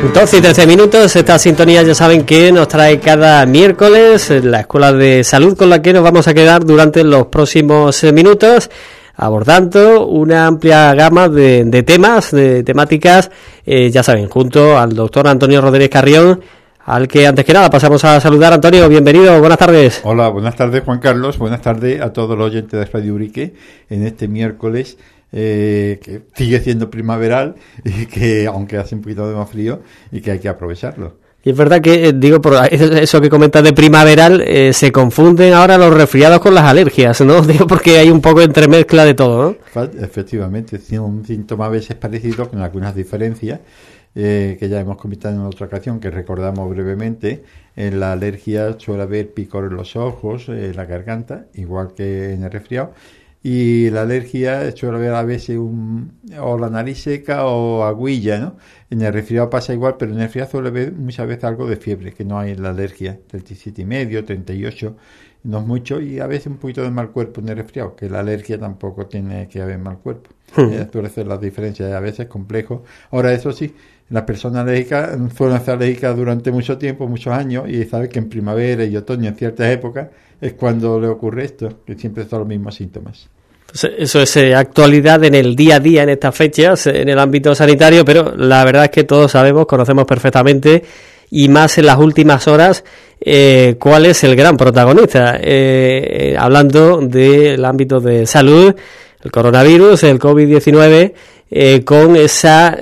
12 y 13 minutos, esta sintonía ya saben que nos trae cada miércoles la Escuela de Salud, con la que nos vamos a quedar durante los próximos minutos, abordando una amplia gama de temas, de temáticas, ya saben, junto al doctor Antonio Rodríguez Carrión, al que antes que nada pasamos a saludar. Antonio, bienvenido, buenas tardes. Hola, buenas tardes Juan Carlos, buenas tardes a todos los oyentes de Radio Ubrique en este miércoles que sigue siendo primaveral y que aunque hace un poquito de más frío y que hay que aprovecharlo. Y es verdad que, digo, por eso que comentas de primaveral, se confunden ahora los resfriados con las alergias, ¿no? Digo, porque hay un poco de entremezcla de todo, ¿no? Efectivamente, tiene un síntoma a veces parecido, con algunas diferencias, que ya hemos comentado en otra ocasión, que recordamos brevemente. En la alergia suele haber picor en los ojos, la garganta, igual que en el resfriado. Y la alergia suele haber a veces o la nariz seca o agüilla, ¿no? En el resfriado pasa igual, pero en el resfriado suele haber muchas veces algo de fiebre, que no hay en la alergia, 37,5, 38, no es mucho, y a veces un poquito de mal cuerpo en el resfriado, que la alergia tampoco tiene que haber mal cuerpo. Suele ser las diferencias, a veces complejo. Ahora, eso sí, las personas alérgicas suelen ser alérgicas durante mucho tiempo, muchos años, y saben que en primavera y otoño, en ciertas épocas, es cuando le ocurre esto, que siempre son los mismos síntomas. Eso es actualidad en el día a día, en estas fechas, en el ámbito sanitario, pero la verdad es que todos sabemos, conocemos perfectamente, y más en las últimas horas, cuál es el gran protagonista. Hablando del ámbito de salud, el coronavirus, el COVID-19, con esa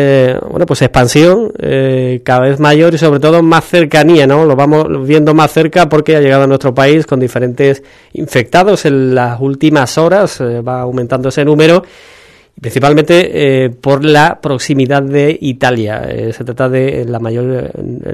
expansión cada vez mayor y sobre todo más cercanía, ¿no? Lo vamos viendo más cerca porque ha llegado a nuestro país con diferentes infectados en las últimas horas, va aumentando ese número, principalmente por la proximidad de Italia. Se trata de la mayor,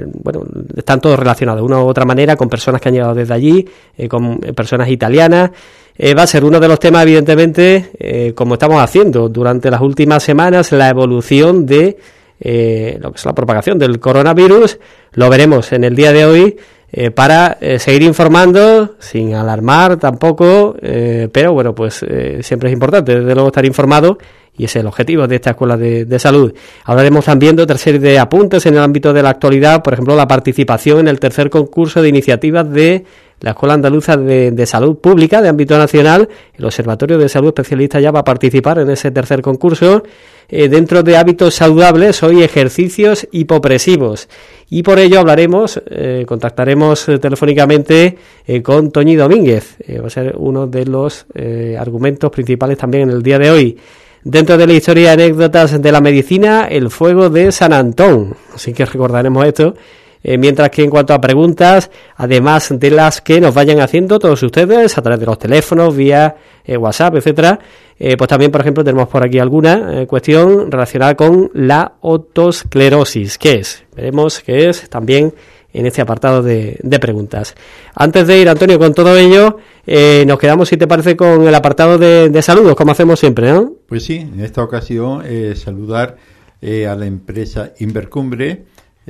están todos relacionados de una u otra manera con personas que han llegado desde allí, con personas italianas. Va a ser uno de los temas, evidentemente, como estamos haciendo durante las últimas semanas, la evolución de lo que es la propagación del coronavirus. Lo veremos en el día de hoy para seguir informando, sin alarmar tampoco, pero bueno, pues siempre es importante, desde luego, estar informado, y ese es el objetivo de esta Escuela de Salud. Hablaremos también de otra serie de apuntes en el ámbito de la actualidad, por ejemplo, la participación en el tercer concurso de iniciativas de la Escuela Andaluza de Salud Pública de ámbito nacional. El Observatorio de Salud Especialista ya va a participar en ese tercer concurso. Dentro de hábitos saludables, hoy ejercicios hipopresivos. Y por ello hablaremos, contactaremos telefónicamente con Toñi Domínguez. Va a ser uno de los argumentos principales también en el día de hoy. Dentro de la historia y anécdotas de la medicina, el fuego de San Antón. Así que recordaremos esto. Mientras que en cuanto a preguntas, además de las que nos vayan haciendo todos ustedes a través de los teléfonos, vía WhatsApp, etcétera, pues también, por ejemplo, tenemos por aquí alguna cuestión relacionada con la otosclerosis. ¿Qué es? Veremos qué es también en este apartado de preguntas. Antes de ir, Antonio, con todo ello, nos quedamos, si te parece, con el apartado de saludos, como hacemos siempre, ¿no? Pues sí, en esta ocasión saludar a la empresa Invercumbre,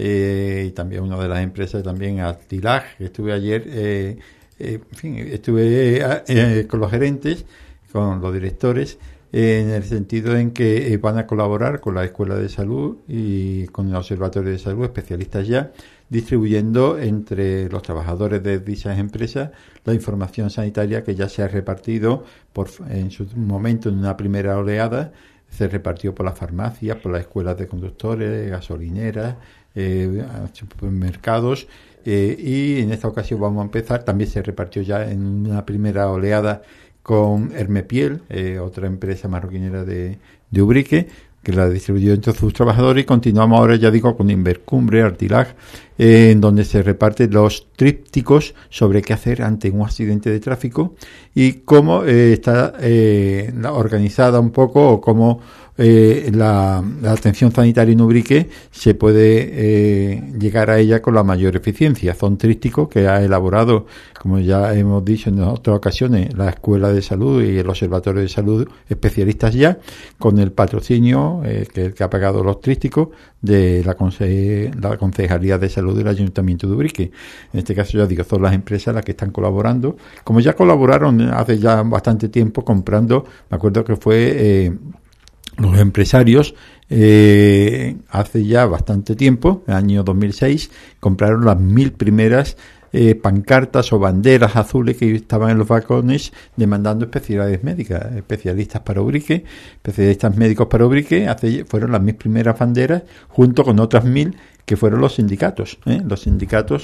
y también una de las empresas, también Artilag, que estuve ayer, estuve con los gerentes, con los directores, en el sentido en que van a colaborar con la Escuela de Salud y con el Observatorio de Salud, especialistas ya, distribuyendo entre los trabajadores de dichas empresas la información sanitaria que ya se ha repartido en su momento, en una primera oleada, se repartió por las farmacias, por las escuelas de conductores, gasolineras, supermercados, y en esta ocasión vamos a empezar, también se repartió ya en una primera oleada con Hermepiel, otra empresa marroquinera de Ubrique, que la distribuyó entre sus trabajadores, y continuamos ahora, ya digo, con Invercumbre, Artilag, en donde se reparten los trípticos sobre qué hacer ante un accidente de tráfico y cómo está organizada un poco, o cómo la atención sanitaria en Ubrique se puede llegar a ella con la mayor eficiencia. Son trípticos que ha elaborado, como ya hemos dicho en otras ocasiones, la Escuela de Salud y el Observatorio de Salud, especialistas ya, con el patrocinio que ha pagado los trípticos de la Concejalía de Salud del Ayuntamiento de Ubrique. En este caso, ya digo, son las empresas las que están colaborando, como ya colaboraron hace ya bastante tiempo comprando, me acuerdo que fue los empresarios hace ya bastante tiempo, en el año 2006, compraron las 1000 primeras pancartas o banderas azules que estaban en los balcones demandando especialidades médicas, especialistas para Ubrique, especialistas médicos para Ubrique. Fueron las 1000 primeras banderas junto con otras 1000 que fueron los sindicatos. Los sindicatos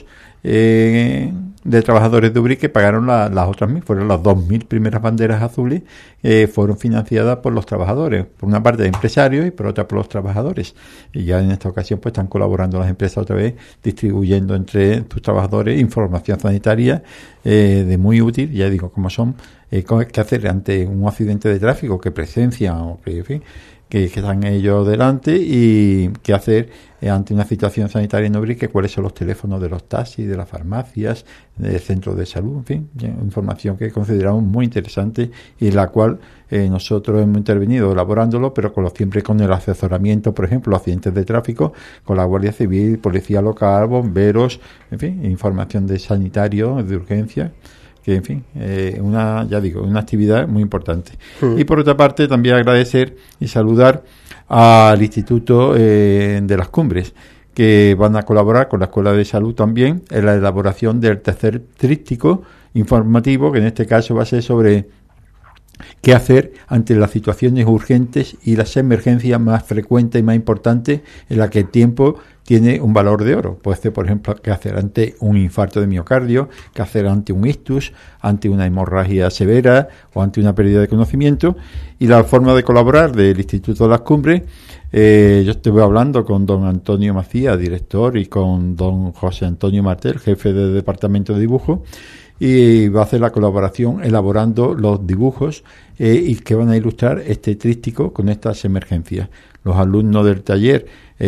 de trabajadores de Ubrique pagaron las otras 1000, fueron las 2000 primeras banderas azules, fueron financiadas por los trabajadores, por una parte de empresarios y por otra por los trabajadores. Y ya en esta ocasión pues están colaborando las empresas otra vez, distribuyendo entre sus trabajadores información sanitaria de muy útil, ya digo, como son, qué hacer ante un accidente de tráfico que presencian o que, en fin, que están ellos delante, y qué hacer ante una situación sanitaria en Ubrique, cuáles son los teléfonos de los taxis, de las farmacias, del centro de salud, en fin, información que consideramos muy interesante y la cual nosotros hemos intervenido elaborándolo, pero siempre con el asesoramiento, por ejemplo, accidentes de tráfico, con la Guardia Civil, Policía Local, bomberos, en fin, información de sanitario, de urgencia, que en fin, una actividad muy importante. Y por otra parte también agradecer y saludar al Instituto de las Cumbres, que van a colaborar con la Escuela de Salud también en la elaboración del tercer tríptico informativo, que en este caso va a ser sobre qué hacer ante las situaciones urgentes y las emergencias más frecuentes y más importantes en las que el tiempo tiene un valor de oro. Puede ser, por ejemplo, qué hacer ante un infarto de miocardio, qué hacer ante un ictus, ante una hemorragia severa o ante una pérdida de conocimiento. Y la forma de colaborar del Instituto de las Cumbres, yo estuve hablando con don Antonio Macías, director, y con don José Antonio Martel, jefe del Departamento de Dibujo, y va a hacer la colaboración elaborando los dibujos y que van a ilustrar este tríptico con estas emergencias. Los alumnos del taller,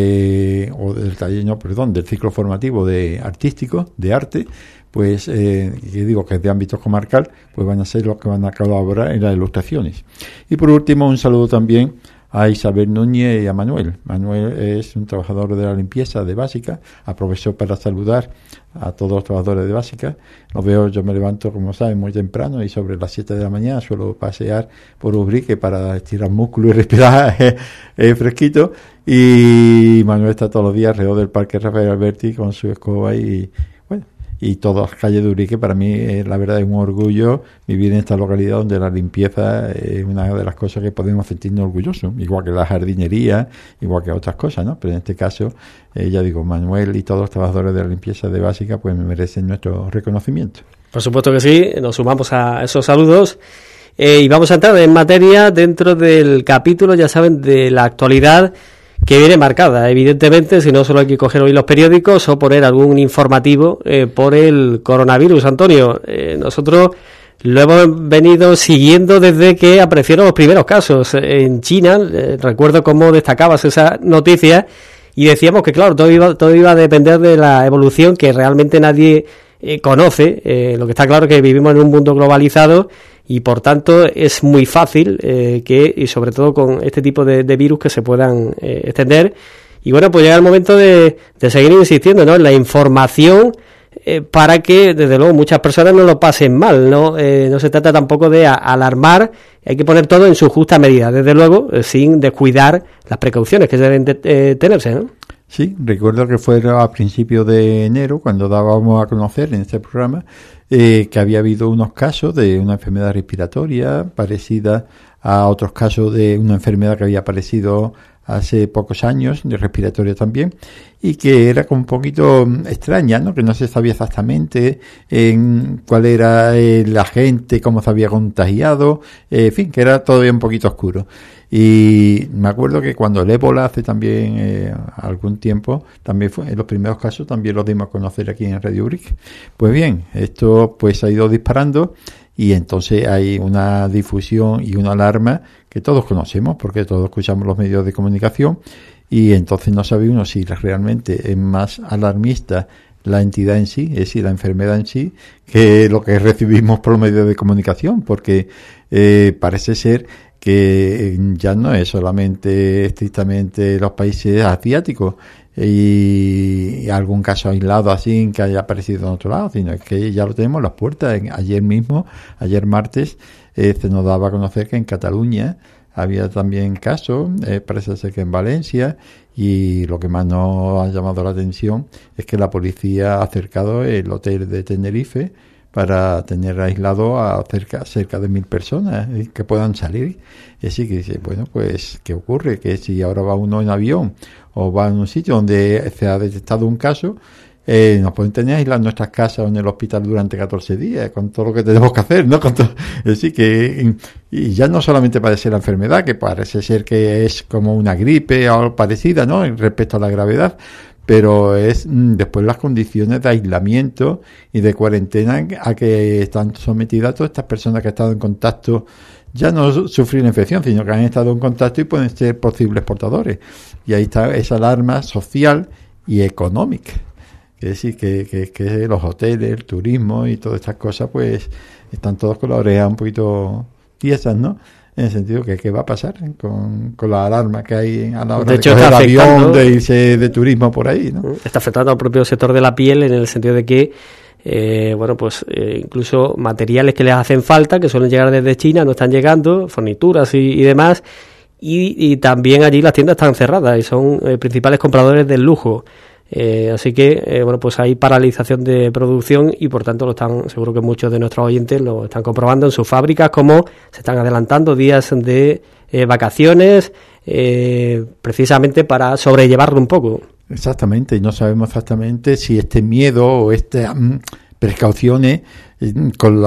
del ciclo formativo de artístico, de arte, pues, que digo que es de ámbito comarcal, pues van a ser los que van a colaborar en las ilustraciones. Y por último, un saludo también a Isabel Núñez y a Manuel. Manuel es un trabajador de la limpieza de Básica. Aprovecho para saludar a todos los trabajadores de Básica. Los veo, yo me levanto, como saben, muy temprano, y sobre las 7 de la mañana suelo pasear por Ubrique para estirar músculos y respirar fresquito. Y Manuel está todos los días alrededor del Parque Rafael Alberti con su escoba y todas las calles de Ubrique. Para mí, la verdad, es un orgullo vivir en esta localidad donde la limpieza es una de las cosas que podemos sentirnos orgullosos, igual que la jardinería, igual que otras cosas, ¿no? Pero en este caso, ya digo, Manuel y todos los trabajadores de la limpieza de Básica pues me merecen nuestro reconocimiento. Por supuesto que sí, nos sumamos a esos saludos y vamos a entrar en materia dentro del capítulo, ya saben, de la actualidad, que viene marcada, evidentemente, si no solo hay que coger hoy los periódicos o poner algún informativo por el coronavirus. Antonio, nosotros lo hemos venido siguiendo desde que aparecieron los primeros casos en China. Recuerdo cómo destacabas esa noticia y decíamos que, claro, todo iba a depender de la evolución, que realmente nadie conoce. Lo que está claro es que vivimos en un mundo globalizado y por tanto es muy fácil y sobre todo con este tipo de virus, que se puedan extender. Y bueno, pues llega el momento de seguir insistiendo, ¿no?, en la información para que desde luego muchas personas no lo pasen mal, ¿no? No se trata tampoco de alarmar, hay que poner todo en su justa medida, desde luego, sin descuidar las precauciones que deben tenerse, ¿no? Sí, recuerdo que fue a principios de enero cuando dábamos a conocer en este programa que había habido unos casos de una enfermedad respiratoria parecida a otros casos de una enfermedad que había aparecido hace pocos años, de respiratoria también, y que era como un poquito extraña, ¿no? Que no se sabía exactamente cuál era el agente, cómo se había contagiado, en fin, que era todavía un poquito oscuro. Y me acuerdo que cuando el ébola hace también algún tiempo, también fue en los primeros casos, también los dimos a conocer aquí en Radio Ubrique. Pues bien, esto pues ha ido disparando y entonces hay una difusión y una alarma que todos conocemos porque todos escuchamos los medios de comunicación, y entonces no sabe uno si realmente es más alarmista la entidad en sí, es decir, la enfermedad en sí, que lo que recibimos por los medios de comunicación, porque parece ser que ya no es solamente estrictamente los países asiáticos y algún caso aislado así que haya aparecido en otro lado, sino que ya lo tenemos a las puertas. Ayer martes, se nos daba a conocer que en Cataluña había también casos, parece ser que en Valencia, y lo que más nos ha llamado la atención es que la policía ha acercado el hotel de Tenerife para tener aislado a cerca de 1.000 personas que puedan salir. Y así que dice, bueno, pues, ¿qué ocurre? Que si ahora va uno en avión o va en un sitio donde se ha detectado un caso, nos pueden tener aislados en nuestras casas o en el hospital durante 14 días, con todo lo que tenemos que hacer, ¿no? Así que, y ya no solamente parece la enfermedad, que parece ser que es como una gripe o algo parecida, ¿no? Respecto a la gravedad, pero es después las condiciones de aislamiento y de cuarentena a que están sometidas todas estas personas que han estado en contacto, ya no sufrir la infección, sino que han estado en contacto y pueden ser posibles portadores. Y ahí está esa alarma social y económica. Es decir, que los hoteles, el turismo y todas estas cosas, pues están todos con la oreja un poquito tiesas, ¿no? En el sentido que qué va a pasar con la alarma que hay a la hora de coger el avión, de irse de turismo por ahí, ¿no? Está afectando al propio sector de la piel en el sentido de que incluso materiales que les hacen falta, que suelen llegar desde China, no están llegando, fornituras y demás, y también allí las tiendas están cerradas y son principales compradores del lujo. Así que, pues hay paralización de producción y por tanto seguro que muchos de nuestros oyentes lo están comprobando en sus fábricas, como se están adelantando días de vacaciones, precisamente para sobrellevarlo un poco. Exactamente, y no sabemos exactamente si este miedo o estas precauciones con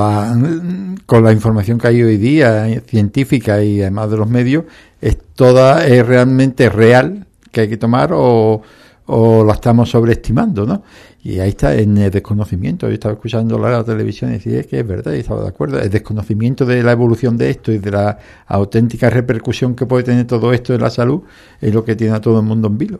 la información que hay hoy día científica y además de los medios, es realmente real que hay que tomar o la estamos sobreestimando, ¿no? Y ahí está en el desconocimiento. Yo estaba escuchando la televisión y decía que es verdad, y estaba de acuerdo. El desconocimiento de la evolución de esto y de la auténtica repercusión que puede tener todo esto en la salud es lo que tiene a todo el mundo en vilo.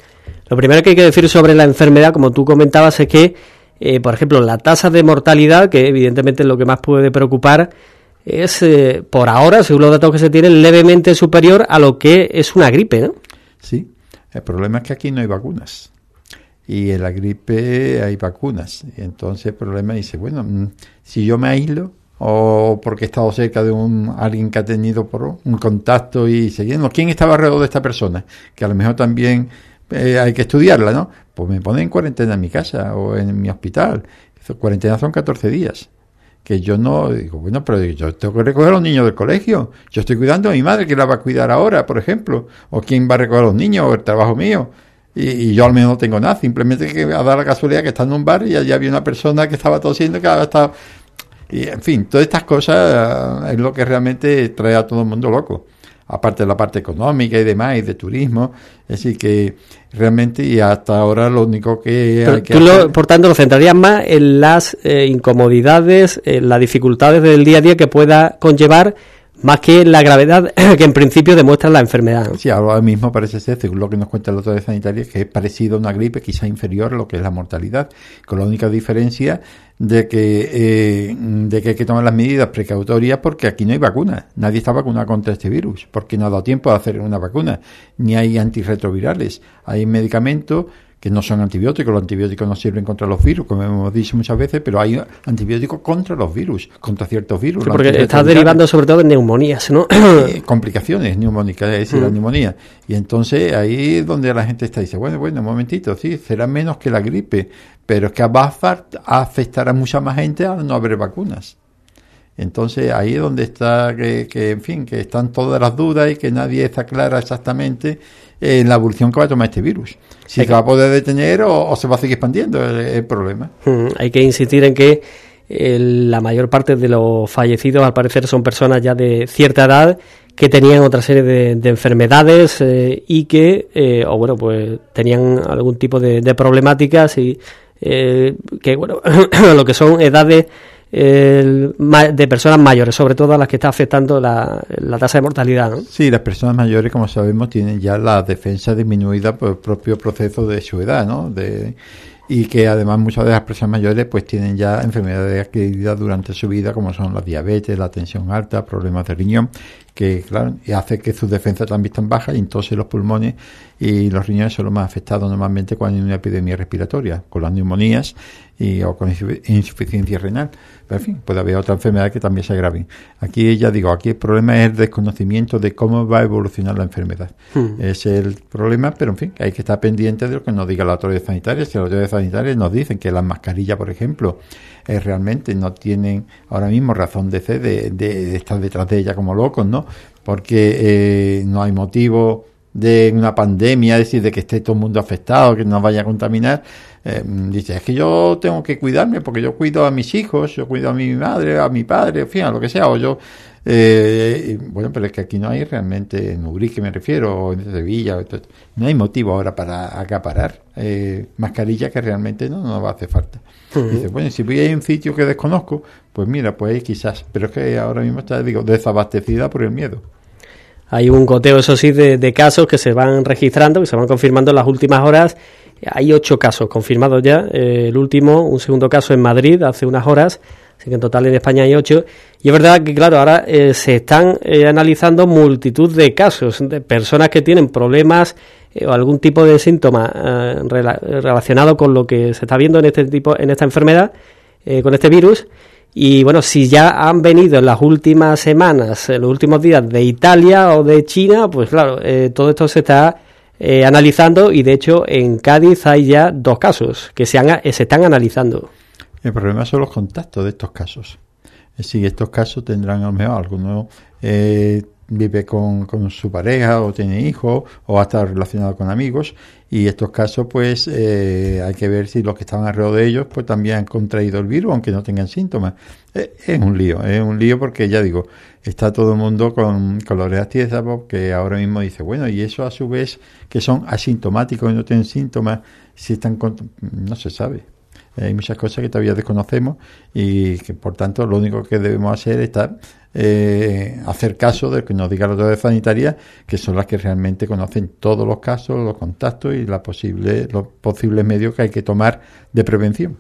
Lo primero que hay que decir sobre la enfermedad, como tú comentabas, es que, por ejemplo, la tasa de mortalidad, que evidentemente es lo que más puede preocupar, es, por ahora, según los datos que se tienen, levemente superior a lo que es una gripe, ¿no? Sí. El problema es que aquí no hay vacunas y en la gripe hay vacunas. Y entonces el problema dice, bueno, si yo me aíslo o porque he estado cerca de alguien que ha tenido por un contacto y siguiendo, ¿quién estaba alrededor de esta persona? Que a lo mejor también hay que estudiarla, ¿no? Pues me ponen en cuarentena en mi casa o en mi hospital. Cuarentena son 14 días. Que yo no digo, bueno, pero yo tengo que recoger a los niños del colegio. Yo estoy cuidando a mi madre, que la va a cuidar ahora, por ejemplo. O quién va a recoger a los niños, o el trabajo mío. Y yo al menos no tengo nada. Simplemente que va a dar la casualidad que está en un bar y allí había una persona que estaba tosiendo, que ahora está... Y, en fin, todas estas cosas es lo que realmente trae a todo el mundo loco. Aparte de la parte económica y demás, y de turismo. Es decir, que realmente, y hasta ahora lo único que hay que hacer... Por tanto, lo centrarías más en las incomodidades, en las dificultades del día a día que pueda conllevar, más que la gravedad que en principio demuestra la enfermedad. Sí, ahora mismo parece ser, según lo que nos cuenta el doctor de sanitaria, que es parecido a una gripe, quizá inferior a lo que es la mortalidad, con la única diferencia de que hay que tomar las medidas precautorias porque aquí no hay vacuna. Nadie está vacunado contra este virus, porque no ha dado tiempo de hacer una vacuna, ni hay antirretrovirales. Hay medicamentos que no son antibióticos. Los antibióticos no sirven contra los virus, como hemos dicho muchas veces, pero hay antibióticos contra los virus, contra ciertos virus. Sí, porque está derivando sobre todo en neumonías, ¿no? Complicaciones neumónicas, es decir, la neumonía. Y entonces ahí es donde la gente está, dice, bueno, un momentito, sí, será menos que la gripe, pero es que va a afectar a mucha más gente al no haber vacunas. Entonces ahí es donde está, en fin, que están todas las dudas y que nadie está clara exactamente en la evolución que va a tomar este virus. Si se va a poder detener o se va a seguir expandiendo, el problema. Hay que insistir en que la mayor parte de los fallecidos, al parecer, son personas ya de cierta edad que tenían otra serie de enfermedades y que, pues tenían algún tipo de problemáticas y que, lo que son edades de personas mayores, sobre todo a las que está afectando la tasa de mortalidad, ¿no? Sí, las personas mayores, como sabemos, tienen ya la defensa disminuida por el propio proceso de su edad, ¿no? Y que además muchas de las personas mayores pues tienen ya enfermedades adquiridas durante su vida, como son la diabetes, la tensión alta, problemas de riñón, que claro, hace que sus defensas también están bajas y entonces los pulmones y los riñones son los más afectados normalmente cuando hay una epidemia respiratoria, con las neumonías o con insuficiencia renal. en fin, puede haber otra enfermedad que también se agraven. Aquí ya digo, aquí el problema es el desconocimiento de cómo va a evolucionar la enfermedad. Ese es el problema, pero en fin, hay que estar pendiente de lo que nos diga la autoridad sanitaria. Si las autoridades sanitarias nos dicen que las mascarillas, por ejemplo, realmente no tienen ahora mismo razón de ser de estar detrás de ella como locos, ¿no? Porque no hay motivo de una pandemia, es decir, de que esté todo el mundo afectado, que nos vaya a contaminar. Dice, es que yo tengo que cuidarme porque yo cuido a mis hijos, yo cuido a mi madre, a mi padre, en fin, a lo que sea, o yo... bueno, pero es que aquí no hay realmente, en Ubrique me refiero, o en Sevilla, no hay motivo ahora para acaparar mascarilla que realmente no nos va a hacer falta. Dice, bueno, si voy a un sitio que desconozco, pues mira, pues ahí quizás, pero es que ahora mismo está, digo, desabastecida por el miedo. Hay un goteo, eso sí, de casos que se van registrando, que se van confirmando en las últimas horas. Hay 8 casos confirmados ya. El último, un segundo caso en Madrid, hace unas horas. Así que en total en España hay 8. Y es verdad que, claro, ahora se están analizando multitud de casos de personas que tienen problemas o algún tipo de síntoma relacionado con lo que se está viendo en esta enfermedad, con este virus. Y bueno, si ya han venido en las últimas semanas, en los últimos días de Italia o de China, pues claro, todo esto se está analizando, y de hecho en Cádiz hay ya 2 casos que se están analizando. El problema son los contactos de estos casos. Es decir, estos casos tendrán a lo mejor algunos vive con su pareja o tiene hijos o ha estado relacionado con amigos, y estos casos pues hay que ver si los que estaban alrededor de ellos pues también han contraído el virus aunque no tengan síntomas. Es un lío porque ya digo, está todo el mundo con las orejas tiesas, porque ahora mismo dice, bueno, y eso a su vez que son asintomáticos y no tienen síntomas, si están no se sabe. Hay muchas cosas que todavía desconocemos y que por tanto lo único que debemos hacer es hacer caso de lo que nos diga la autoridad sanitaria, que son las que realmente conocen todos los casos, los contactos y los posibles medios que hay que tomar de prevención.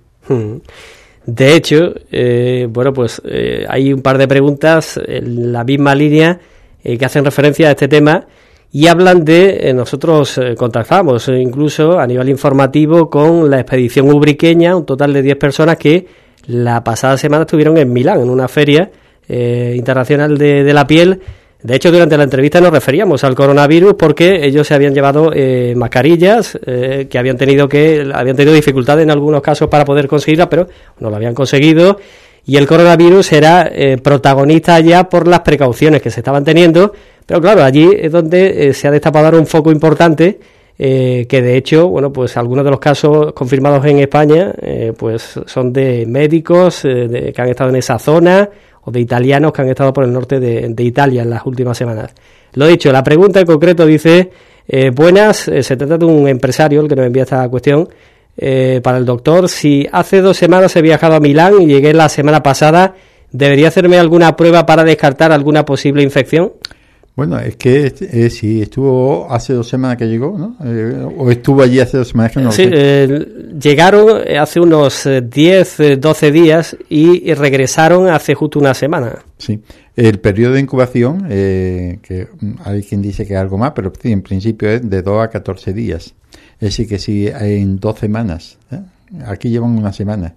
De hecho, bueno, pues hay un par de preguntas en la misma línea que hacen referencia a este tema. Y hablan de, nosotros contactamos incluso a nivel informativo con la expedición ubriqueña, un total de 10 personas que la pasada semana estuvieron en Milán, en una feria internacional de la piel. De hecho, durante la entrevista nos referíamos al coronavirus porque ellos se habían llevado mascarillas que habían tenido dificultades en algunos casos para poder conseguirlas, pero no lo habían conseguido. Y el coronavirus era protagonista ya por las precauciones que se estaban teniendo. Pero claro, allí es donde se ha destapado ahora un foco importante, que de hecho, bueno, pues algunos de los casos confirmados en España, pues son de médicos que han estado en esa zona, o de italianos que han estado por el norte de Italia en las últimas semanas. Lo dicho, la pregunta en concreto dice, buenas, se trata de un empresario el que nos envía esta cuestión, para el doctor, si hace 2 semanas he viajado a Milán y llegué la semana pasada, ¿debería hacerme alguna prueba para descartar alguna posible infección? Bueno, es que si estuvo hace 2 semanas que llegó, ¿no? O estuvo allí hace 2 semanas que no. Sí, llegaron hace unos 10, 12 días y regresaron hace justo una semana. Sí, el periodo de incubación, que hay quien dice que es algo más, pero sí, en principio es de 2 a 14 días. Es decir, que si en 2 semanas, aquí llevan una semana,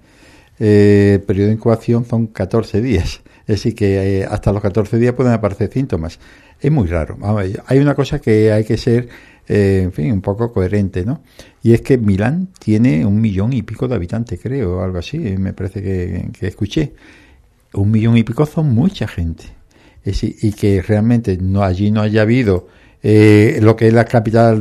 el periodo de incubación son 14 días. Es decir, que hasta los 14 días pueden aparecer síntomas. Es muy raro. Hay una cosa que hay que ser, en fin, un poco coherente, ¿no? Y es que Milán tiene 1 millón y pico de habitantes, creo, algo así, me parece que escuché. 1 millón y pico son mucha gente. Es decir, y que realmente allí no haya habido lo que es la capital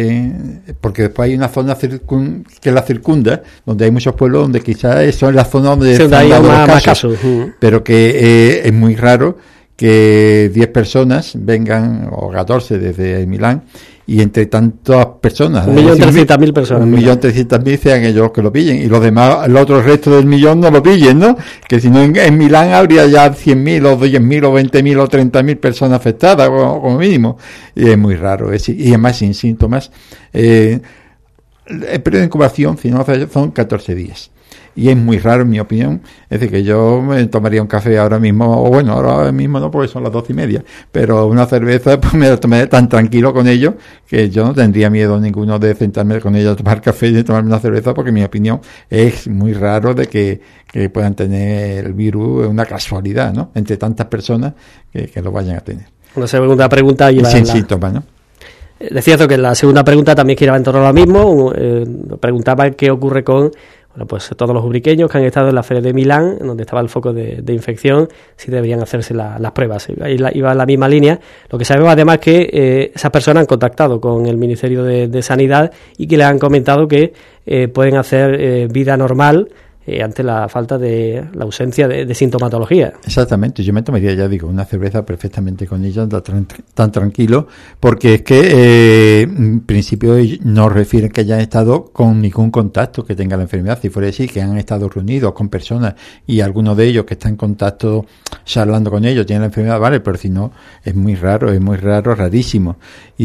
porque después hay una zona que la circunda, donde hay muchos pueblos donde quizás eso es la zona donde se han dado más casos. Pero que es muy raro que 10 personas vengan, o 14 desde Milán, y entre tantas personas 1.300.000 personas 1.300.000 sean ellos que lo pillen, y los demás, el otro resto del millón no lo pillen, ¿no? Que si no en Milán habría ya 100.000 o 10.000 o 20.000 o 30.000 personas afectadas como mínimo, y es muy raro, y además sin síntomas. El periodo de incubación, si no, son 14 días. y es muy raro en mi opinión. Es decir, que yo me tomaría un café ahora mismo, o bueno, ahora mismo no, porque son las 12:30, pero una cerveza pues me la tomaré tan tranquilo con ellos que yo no tendría miedo ninguno de sentarme con ellos a tomar café y de tomarme una cerveza, porque en mi opinión es muy raro de que puedan tener el virus, una casualidad, ¿no?, entre tantas personas que lo vayan a tener. Una segunda pregunta y sin síntomas, ¿no? Es cierto que la segunda pregunta también giraba en torno a lo mismo. Preguntaba qué ocurre con pues todos los ubriqueños que han estado en la Feria de Milán, donde estaba el foco de infección, si deberían hacerse las pruebas. Iba en la misma línea. Lo que sabemos además que esas personas han contactado con el Ministerio de Sanidad y que les han comentado que pueden hacer vida normal ante la falta de la ausencia de sintomatología. Exactamente, yo me tomaría, ya digo, una cerveza perfectamente con ellos, tan tranquilo, porque es que en principio no refieren que hayan estado con ningún contacto que tenga la enfermedad. Si fuera así, que han estado reunidos con personas y algunos de ellos que están en contacto charlando con ellos tienen la enfermedad, vale, pero si no, es muy raro, rarísimo,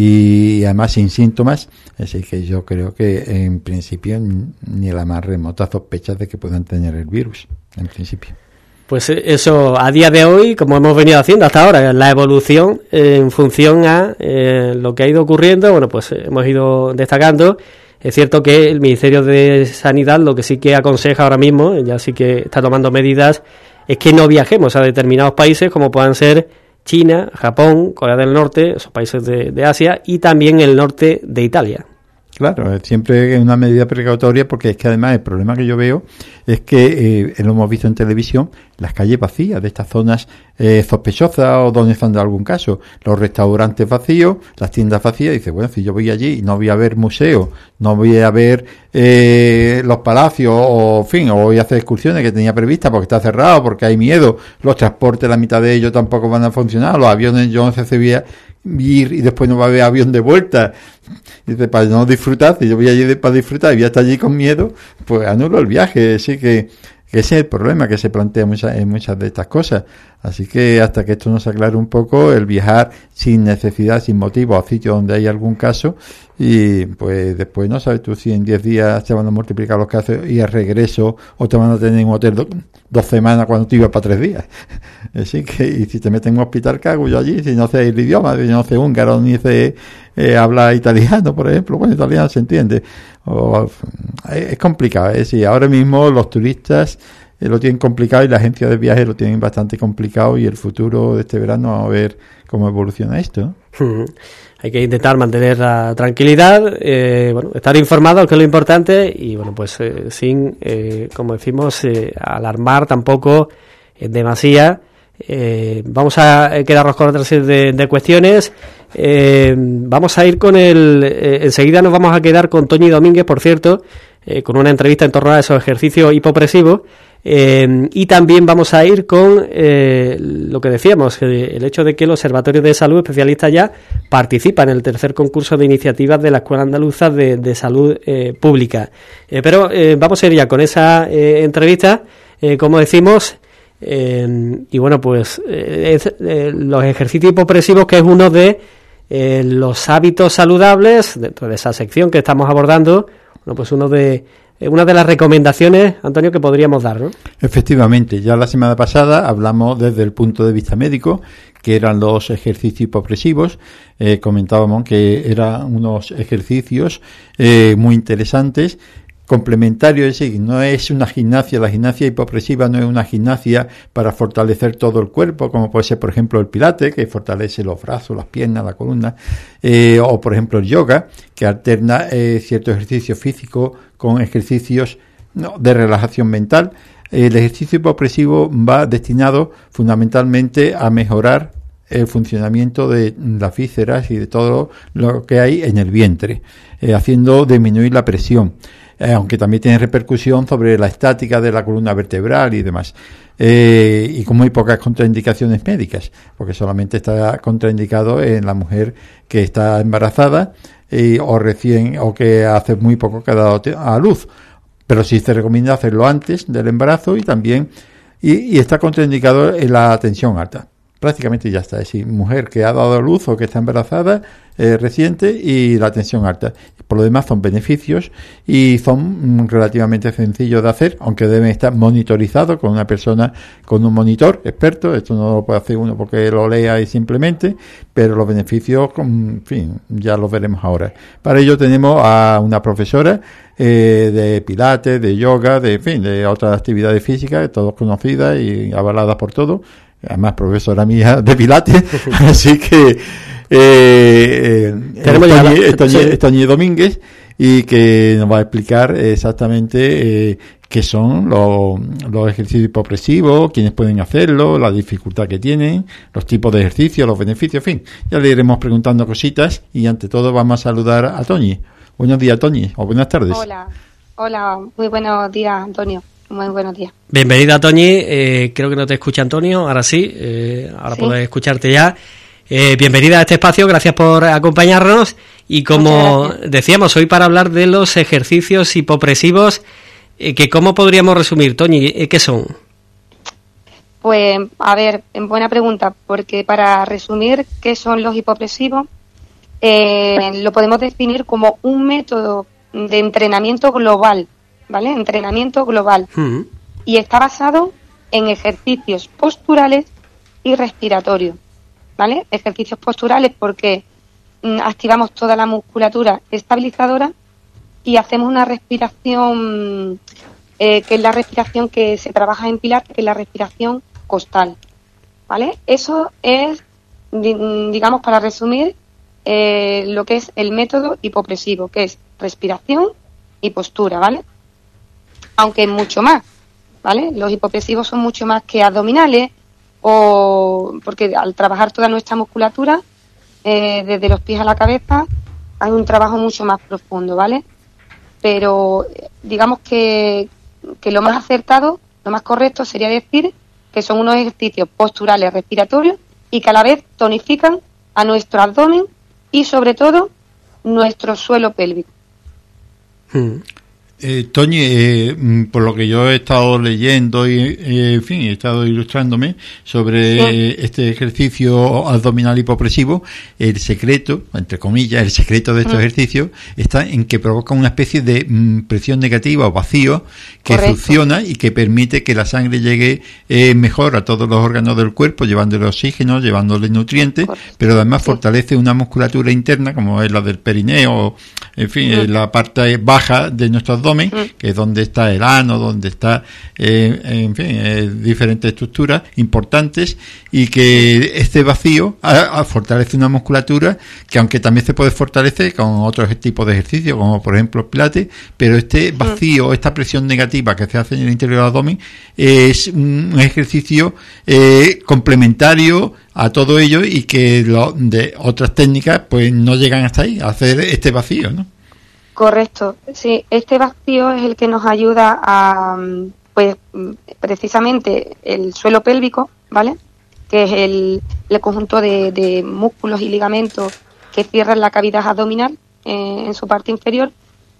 y además sin síntomas. Así que yo creo que en principio ni la más remota sospecha de que puedan tener el virus, en principio. Pues eso, a día de hoy, como hemos venido haciendo hasta ahora, la evolución en función a lo que ha ido ocurriendo, bueno, pues hemos ido destacando. Es cierto que el Ministerio de Sanidad lo que sí que aconseja ahora mismo, ya sí que está tomando medidas, es que no viajemos a determinados países como puedan ser China, Japón, Corea del Norte, esos países de Asia, y también el norte de Italia. Claro, siempre es una medida precautoria, porque es que además el problema que yo veo es que lo hemos visto en televisión, las calles vacías de estas zonas sospechosas o donde están de algún caso, los restaurantes vacíos, las tiendas vacías. Y dice, bueno, si yo voy allí y no voy a ver museos, no voy a ver los palacios, o en fin, o voy a hacer excursiones que tenía previstas porque está cerrado, porque hay miedo, los transportes, la mitad de ellos tampoco van a funcionar, los aviones, yo no sé si voy a ir y después no va a haber avión de vuelta. Dice, para no disfrutar, si yo voy allí para disfrutar y voy a estar allí con miedo, pues anulo el viaje. Así que ese es el problema que se plantea en muchas de estas cosas. Así que hasta que esto nos aclare un poco, el viajar sin necesidad, sin motivo, a sitios donde hay algún caso, y pues después no sabes tú si en 10 días te van a multiplicar los casos y al regreso, o te van a tener en un hotel 2 semanas cuando tú ibas para 3 días. Así que, y si te meten en un hospital, ¿qué hago yo allí? Si no sé el idioma, si no sé húngaro, ni sé habla italiano, por ejemplo. Bueno, italiano se entiende. Es complicado. Es decir, ahora mismo los turistas lo tienen complicado y la agencia de viajes lo tienen bastante complicado, y el futuro de este verano, a ver cómo evoluciona esto. Hay que intentar mantener la tranquilidad, bueno, estar informado, que es lo importante, y bueno, pues sin, como decimos, alarmar tampoco demasía. Vamos a quedarnos con otra serie de cuestiones. Vamos a ir con enseguida nos vamos a quedar con Toñi Domínguez, por cierto, con una entrevista en torno a esos ejercicios hipopresivos, y también vamos a ir con lo que decíamos, el hecho de que el Observatorio de Salud Especialista ya participa en el tercer concurso de iniciativas de la Escuela Andaluza de Salud Pública. Pero vamos a ir ya con esa entrevista, como decimos. Y bueno, pues los ejercicios hipopresivos, que es uno de los hábitos saludables dentro de esa sección que estamos abordando. Bueno, pues una de las recomendaciones, Antonio, que podríamos dar, ¿no? Efectivamente, ya la semana pasada hablamos desde el punto de vista médico, que eran los ejercicios hipopresivos. Comentábamos que eran unos ejercicios muy interesantes, complementario, es decir, no es una gimnasia, la gimnasia hipopresiva no es una gimnasia para fortalecer todo el cuerpo, como puede ser, por ejemplo, el pilates, que fortalece los brazos, las piernas, la columna, o por ejemplo el yoga, que alterna ciertos ejercicios físicos con ejercicios de relajación mental. El ejercicio hipopresivo va destinado fundamentalmente a mejorar el funcionamiento de las vísceras y de todo lo que hay en el vientre, haciendo disminuir la presión. Aunque también tiene repercusión sobre la estática de la columna vertebral y demás, y con muy pocas contraindicaciones médicas, porque solamente está contraindicado en la mujer que está embarazada o que hace muy poco que ha dado a luz, pero sí se recomienda hacerlo antes del embarazo, y también y está contraindicado en la tensión alta. prácticamente ya está. Es decir, mujer que ha dado a luz o que está embarazada reciente y la tensión alta. Por lo demás son beneficios y son relativamente sencillos de hacer, aunque deben estar monitorizados con una persona, con un monitor experto. Esto no lo puede hacer uno porque lo lea y simplemente, pero los beneficios, en fin, ya los veremos ahora. Para ello tenemos a una profesora de pilates, de yoga, de, en fin, de otras actividades físicas, todas conocidas y avaladas por todos. Además, profesora mía de pilates, así que Toñi Domínguez, y que nos va a explicar exactamente qué son los ejercicios hipopresivos, quiénes pueden hacerlo, la dificultad que tienen, los tipos de ejercicios, los beneficios, en fin, ya le iremos preguntando cositas y ante todo vamos a saludar a Toñi. Buenos días, Toñi, o buenas tardes. Hola, muy buenos días, Antonio. Muy buenos días. Bienvenida, Toñi. Creo que no te escucha Antonio, ahora sí, ahora sí. Puedes escucharte ya. Bienvenida a este espacio, gracias por acompañarnos. Y como decíamos, hoy para hablar de los ejercicios hipopresivos, que ¿cómo podríamos resumir, Toñi? ¿Qué son? Pues, a ver, buena pregunta, porque para resumir qué son los hipopresivos, lo podemos definir como un método de entrenamiento global, ¿vale? Entrenamiento global. Uh-huh. Y está basado en ejercicios posturales y respiratorios, ¿vale? Ejercicios posturales porque activamos toda la musculatura estabilizadora y hacemos una respiración que es la respiración que se trabaja en Pilates, que es la respiración costal, ¿vale? Eso es, digamos, para resumir, lo que es el método hipopresivo, que es respiración y postura, ¿vale? Aunque es mucho más, ¿vale? Los hipopresivos son mucho más que abdominales, porque al trabajar toda nuestra musculatura, desde los pies a la cabeza, hay un trabajo mucho más profundo, ¿vale? Pero digamos que lo más acertado, lo más correcto sería decir que son unos ejercicios posturales respiratorios y que a la vez tonifican a nuestro abdomen y sobre todo nuestro suelo pélvico. Toñi, por lo que yo he estado leyendo y en fin, he estado ilustrándome sobre este ejercicio abdominal hipopresivo, el secreto, entre comillas, el secreto de estos ejercicios está en que provoca una especie de presión negativa o vacío que funciona y que permite que la sangre llegue mejor a todos los órganos del cuerpo, llevándole oxígeno, llevándole nutrientes, pero además fortalece una musculatura interna como es la del perineo, en fin, la parte baja de nuestro abdomen, que es donde está el ano, donde está, en fin, diferentes estructuras importantes, y que este vacío fortalece una musculatura que, aunque también se puede fortalecer con otros tipos de ejercicios, como por ejemplo el pilates, pero este vacío, esta presión negativa que se hace en el interior del abdomen es un ejercicio complementario a todo ello y que de otras técnicas pues no llegan hasta ahí, a hacer este vacío, ¿no? Correcto, sí, este vacío es el que nos ayuda a, pues, precisamente el suelo pélvico, ¿vale? Que es el conjunto de músculos y ligamentos que cierran la cavidad abdominal en su parte inferior.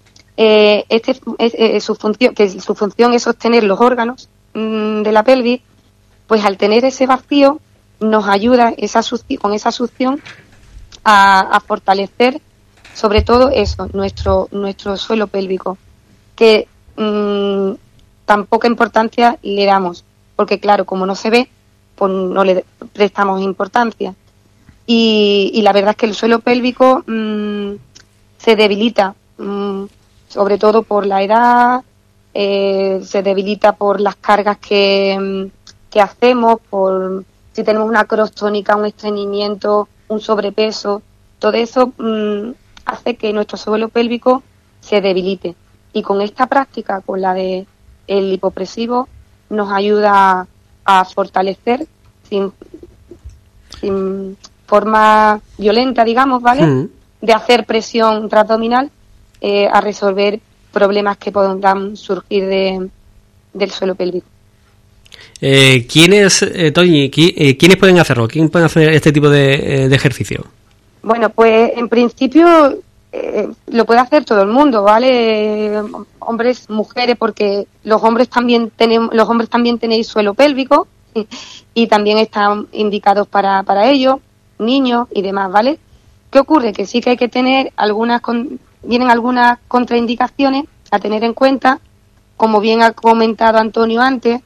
Su función es sostener los órganos de la pelvis, pues al tener ese vacío nos ayuda con esa succión a fortalecer sobre todo eso, nuestro suelo pélvico, que tan poca importancia le damos, porque claro, como no se ve, pues no le prestamos importancia. Y la verdad es que el suelo pélvico se debilita, sobre todo por la edad, se debilita por las cargas que hacemos, por si tenemos una crostónica, un estreñimiento, un sobrepeso, todo eso hace que nuestro suelo pélvico se debilite. Y con esta práctica, con la de el hipopresivo, nos ayuda a fortalecer sin forma violenta, digamos, ¿vale? De hacer presión intraabdominal, a resolver problemas que puedan surgir del suelo pélvico. ¿Quiénes, Toñi, quiénes pueden hacerlo? ¿Quién puede hacer este tipo de ejercicio? Bueno, pues en principio lo puede hacer todo el mundo, ¿vale? Hombres, mujeres, porque los hombres también tenéis suelo pélvico y también están indicados para ellos, niños y demás, ¿vale? ¿Qué ocurre? Que sí que hay que tener vienen algunas contraindicaciones a tener en cuenta, como bien ha comentado Antonio antes,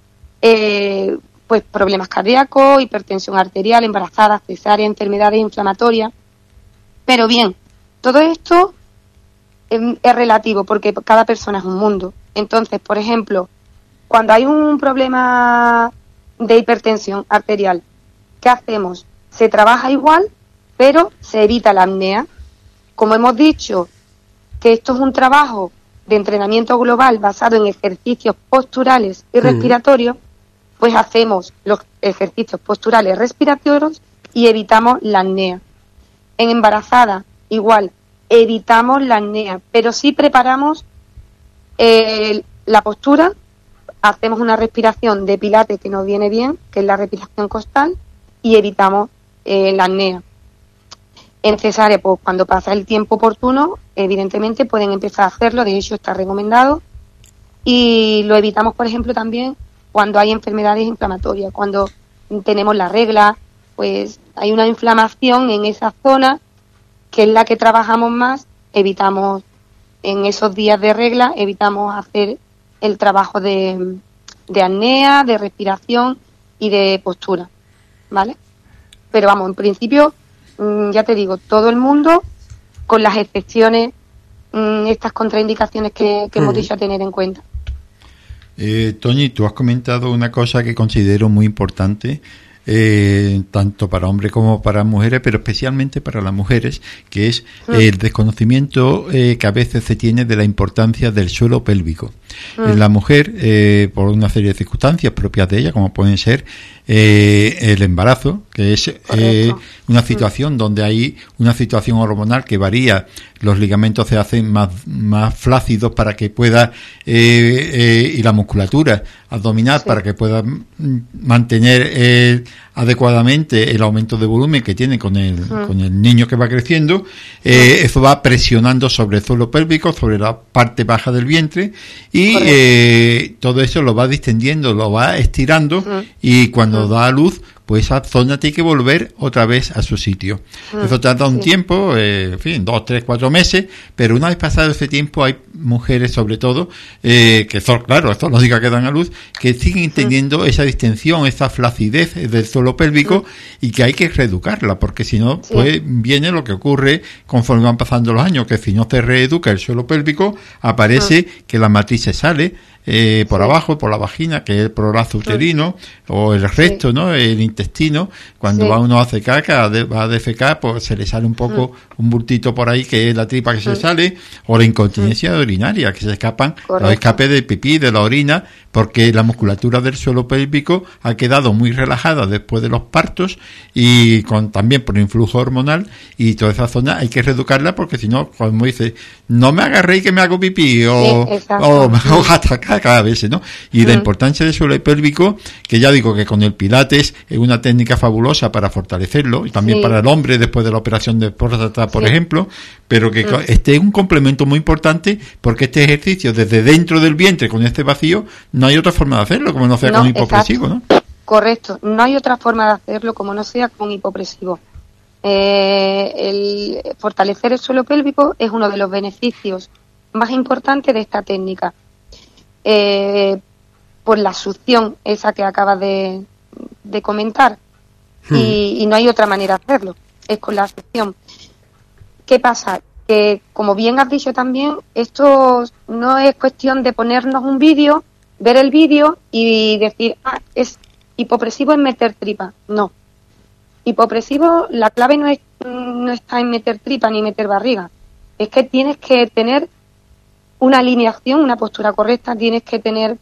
pues problemas cardíacos, hipertensión arterial, embarazadas, cesárea, enfermedades inflamatorias. Pero bien, todo esto es relativo porque cada persona es un mundo. Entonces, por ejemplo, cuando hay un problema de hipertensión arterial, ¿qué hacemos? Se trabaja igual, pero se evita la apnea. Como hemos dicho, que esto es un trabajo de entrenamiento global basado en ejercicios posturales y respiratorios, pues hacemos los ejercicios posturales respiratorios y evitamos la apnea. En embarazada, igual, evitamos la apnea, pero sí preparamos la postura, hacemos una respiración de pilates que nos viene bien, que es la respiración costal, y evitamos la apnea. En cesárea, pues cuando pasa el tiempo oportuno, evidentemente pueden empezar a hacerlo, de hecho está recomendado, y lo evitamos, por ejemplo, también cuando hay enfermedades inflamatorias, cuando tenemos la regla, pues hay una inflamación en esa zona, que es la que trabajamos más, evitamos en esos días de regla, evitamos hacer el trabajo de apnea, de respiración y de postura, ¿vale? Pero vamos, en principio, ya te digo, todo el mundo, con las excepciones, estas contraindicaciones que hemos dicho a tener en cuenta. Toñi, tú has comentado una cosa que considero muy importante, tanto para hombres como para mujeres, pero especialmente para las mujeres, que es el desconocimiento que a veces se tiene de la importancia del suelo pélvico. En la mujer, por una serie de circunstancias propias de ella, como pueden ser el embarazo, que es una situación donde hay una situación hormonal que varía, los ligamentos se hacen más flácidos para que pueda y la musculatura abdominal para que pueda mantener adecuadamente el aumento de volumen que tiene con el niño que va creciendo. Eso va presionando sobre el suelo pélvico, sobre la parte baja del vientre, y todo eso lo va distendiendo, lo va estirando, y cuando da a luz, pues esa zona tiene que volver otra vez a su sitio. Eso tarda un tiempo, en fin, 2, 3, 4 meses, pero una vez pasado ese tiempo hay mujeres, sobre todo, que son, claro, esto no diga que dan a luz, que siguen teniendo esa distensión, esa flacidez del suelo pélvico, y que hay que reeducarla, porque si no, pues viene lo que ocurre conforme van pasando los años, que si no se reeduca el suelo pélvico, aparece que la matriz se sale por abajo, por la vagina, que es el prolapso uterino, o el recto, ¿no? El intestino. Cuando va uno a hacer caca, va a defecar, pues se le sale un poco, un bultito por ahí, que es la tripa que se sale, o la incontinencia urinaria, que se escapan, los escapes del pipí, de la orina, porque la musculatura del suelo pélvico ha quedado muy relajada después de los partos, y también por influjo hormonal, y toda esa zona hay que reeducarla, porque si no, como dice, no me agarré que me hago pipí, o me hago hasta cada vez, ¿no? Y la importancia del suelo pélvico, que ya digo que con el pilates es una técnica fabulosa para fortalecerlo, y también para el hombre después de la operación de próstata, por ejemplo, pero que este es un complemento muy importante, porque este ejercicio desde dentro del vientre, con este vacío, no hay otra forma de hacerlo, como no sea con hipopresivo, ¿no? Correcto, no hay otra forma de hacerlo como no sea con hipopresivo. El fortalecer el suelo pélvico es uno de los beneficios más importantes de esta técnica. Por la succión esa que acabas de comentar, y no hay otra manera de hacerlo, es con la succión. ¿Qué pasa? Que, como bien has dicho también, esto no es cuestión de ponernos un vídeo, ver el vídeo y decir, es hipopresivo en meter tripa. No. Hipopresivo, la clave no está en meter tripa ni meter barriga. Es que tienes que tener una alineación, una postura correcta, tienes que tener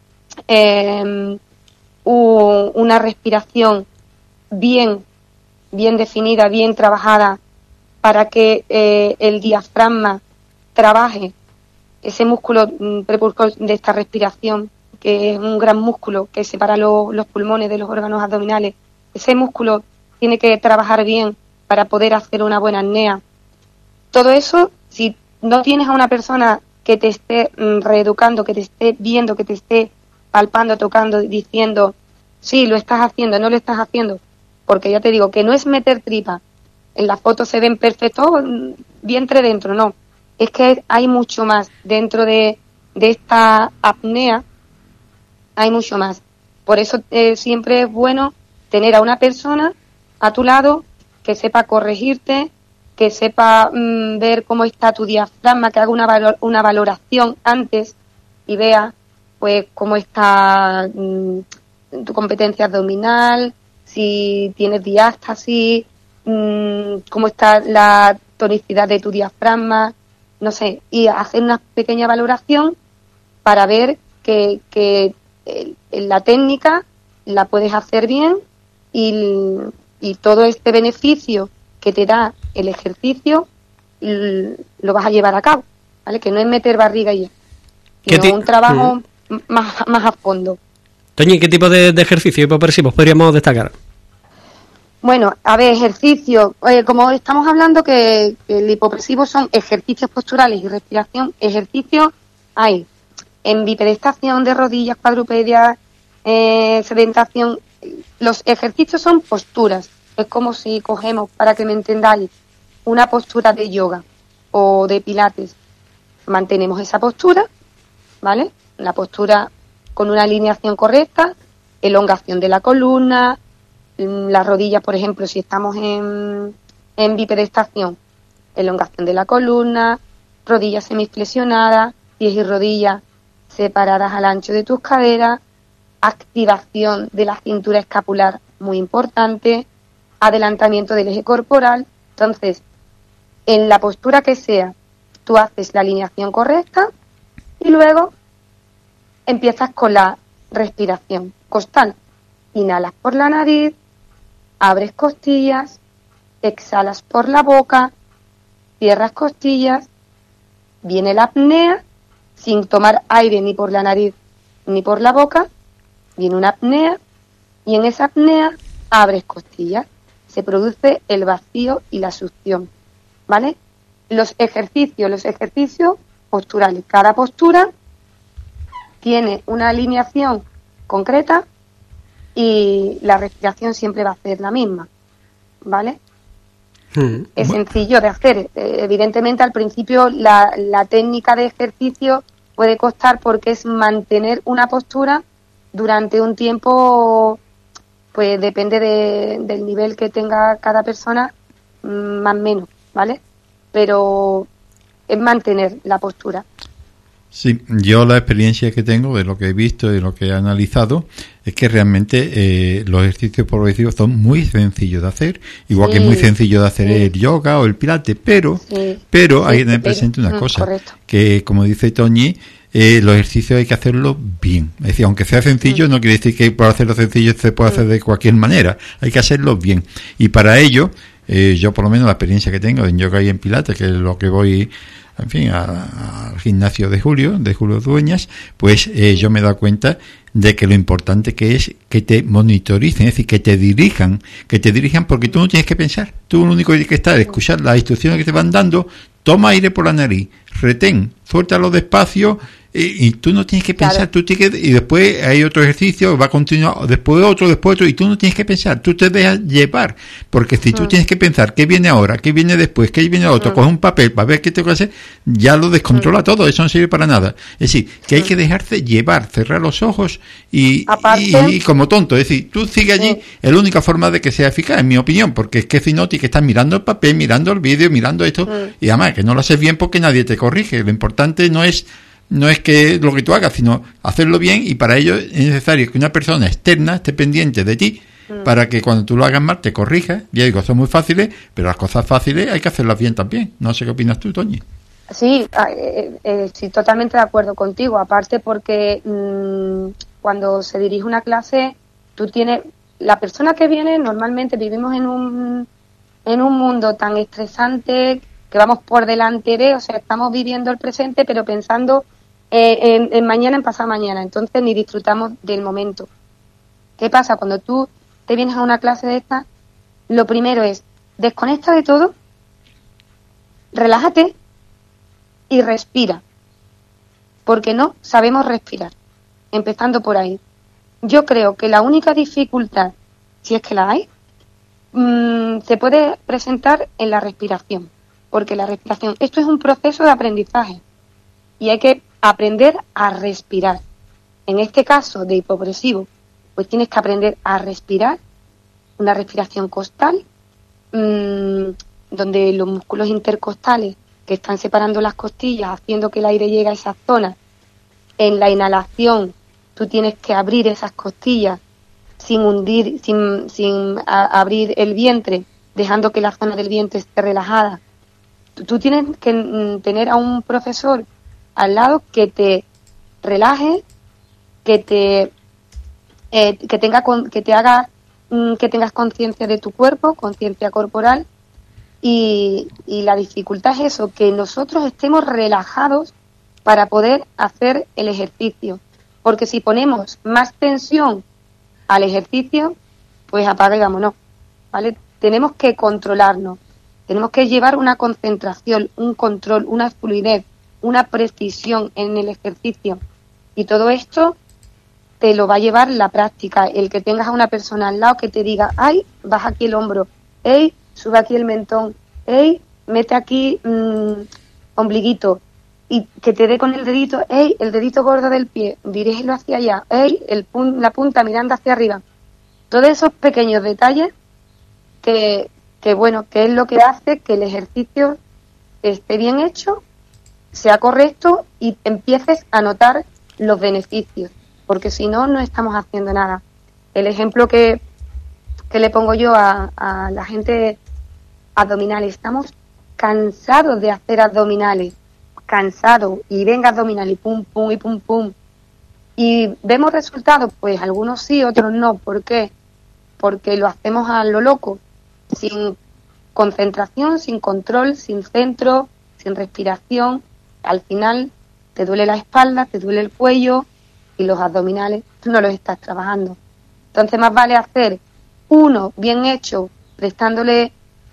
una respiración bien definida, bien trabajada, para que el diafragma trabaje, ese músculo precursor de esta respiración, que es un gran músculo que separa los pulmones de los órganos abdominales. Ese músculo tiene que trabajar bien para poder hacer una buena apnea. Todo eso, si no tienes a una persona que te esté reeducando, que te esté viendo, que te esté palpando, tocando, diciendo, sí, lo estás haciendo, no lo estás haciendo, porque ya te digo que no es meter tripa. En las fotos se ven perfectos, vientre dentro, no. Es que hay mucho más dentro de esta apnea, hay mucho más. Por eso siempre es bueno tener a una persona a tu lado que sepa corregirte, que sepa ver cómo está tu diafragma, que haga una valoración antes y vea pues cómo está tu competencia abdominal, si tienes diástasis, cómo está la tonicidad de tu diafragma, no sé, y hacer una pequeña valoración para ver que la técnica la puedes hacer bien y todo este beneficio que te da el ejercicio lo vas a llevar a cabo, ¿vale? Que no es meter barriga y ya, sino un trabajo más a fondo. Toñi, ¿qué tipo de ejercicio hipopresivos podríamos destacar? Bueno, a ver, ejercicio, como estamos hablando que el hipopresivo son ejercicios posturales y respiración, ejercicios hay en bipedestación de rodillas, cuadrupedias, sedentación. Los ejercicios son posturas, es como si cogemos, para que me entendáis, una postura de yoga o de pilates. Mantenemos esa postura, ¿vale? La postura con una alineación correcta, elongación de la columna, las rodillas, por ejemplo, si estamos en bipedestación, elongación de la columna, rodillas semiflexionadas, pies y rodillas separadas al ancho de tus caderas, activación de la cintura escapular, muy importante, adelantamiento del eje corporal. Entonces, en la postura que sea, tú haces la alineación correcta y luego empiezas con la respiración costal. Inhalas por la nariz, abres costillas, exhalas por la boca, cierras costillas, viene la apnea, sin tomar aire ni por la nariz ni por la boca, viene una apnea y en esa apnea abres costillas. Se produce el vacío y la succión, ¿vale? Los ejercicios posturales. Cada postura tiene una alineación concreta y la respiración siempre va a ser la misma, ¿vale? Es sencillo de hacer. Evidentemente, al principio la técnica de ejercicio puede costar porque es mantener una postura durante un tiempo, pues depende del nivel que tenga cada persona, más o menos, ¿vale? Pero es mantener la postura. Sí, yo la experiencia que tengo de lo que he visto y lo que he analizado es que realmente los ejercicios progresivos son muy sencillos de hacer, igual que es muy sencillo de hacer el yoga o el pilates, pero hay que tener presente una cosa, correcto, que como dice Toñi, los ejercicios hay que hacerlo bien. Es decir, aunque sea sencillo, no quiere decir que por hacerlo sencillo se puede hacer de cualquier manera, hay que hacerlo bien. Y para ello, yo por lo menos la experiencia que tengo en yoga y en pilates, que es lo que voy, en fin, al gimnasio de Julio Dueñas, pues yo me he dado cuenta de que lo importante que es que te monitoricen, es decir, que te dirijan porque tú no tienes que pensar, tú lo único que tienes que estar es escuchar las instrucciones que te van dando, toma aire por la nariz, retén, suéltalo despacio, y tú no tienes que pensar, claro, tú tienes que, y después hay otro ejercicio, va a continuar, después otro, y tú no tienes que pensar, tú te dejas llevar, porque si tú tienes que pensar qué viene ahora, qué viene después, qué viene otro, coge un papel para ver qué tengo que hacer, ya lo descontrola todo, eso no sirve para nada. Es decir, que hay que dejarse llevar, cerrar los ojos y como tonto, es decir, tú sigue allí, es la única forma de que sea eficaz, en mi opinión, porque es que si no, tienes que estar mirando el papel, mirando el vídeo, mirando esto, y además que no lo haces bien porque nadie te corrige. Lo importante no es que lo que tú hagas, sino hacerlo bien, y para ello es necesario que una persona externa esté pendiente de ti para que cuando tú lo hagas mal te corrija. Ya digo, son muy fáciles, pero las cosas fáciles hay que hacerlas bien también. No sé qué opinas tú, Toñi. Sí, estoy totalmente de acuerdo contigo, aparte porque cuando se dirige una clase, tú tienes, la persona que viene, normalmente vivimos en un mundo tan estresante que vamos por delante de, o sea, estamos viviendo el presente pero pensando en mañana, en pasado mañana, entonces ni disfrutamos del momento. ¿Qué pasa? Cuando tú te vienes a una clase de esta, lo primero es desconecta de todo, relájate y respira, porque no sabemos respirar, empezando por ahí. yo creo que la única dificultad, si es que la hay, se puede presentar en la respiración, porque la respiración, esto es un proceso de aprendizaje y hay que aprender a respirar. En este caso de hipopresivo, pues tienes que aprender a respirar, una respiración costal, donde los músculos intercostales que están separando las costillas, haciendo que el aire llegue a esa zona, en la inhalación tú tienes que abrir esas costillas sin hundir, sin abrir el vientre, dejando que la zona del vientre esté relajada. Tú tienes que tener a un profesor al lado que te relaje, que tengas conciencia de tu cuerpo, conciencia corporal, y la dificultad es eso, que nosotros estemos relajados para poder hacer el ejercicio, porque si ponemos más tensión al ejercicio, pues apaga y vámonos, ¿vale? Tenemos que controlarnos, tenemos que llevar una concentración, un control, una fluidez, una precisión en el ejercicio, y todo esto te lo va a llevar la práctica, el que tengas a una persona al lado que te diga, ay, baja aquí el hombro, ey, sube aquí el mentón, ey, mete aquí ombliguito, y que te dé con el dedito, ey, el dedito gordo del pie, dirígelo hacia allá, ey, la punta mirando hacia arriba. Todos esos pequeños detalles que es lo que hace que el ejercicio esté bien hecho, sea correcto y empieces a notar los beneficios, porque si no, no estamos haciendo nada. El ejemplo que le pongo yo a la gente abdominales, estamos cansados de hacer abdominales, cansados, y venga abdominal y pum, pum, y pum, pum. ¿Y vemos resultados? Pues algunos sí, otros no. ¿Por qué? Porque lo hacemos a lo loco, sin concentración, sin control, sin centro, sin respiración. Al final te duele la espalda, te duele el cuello y los abdominales tú no los estás trabajando. Entonces más vale hacer uno bien hecho, prestándole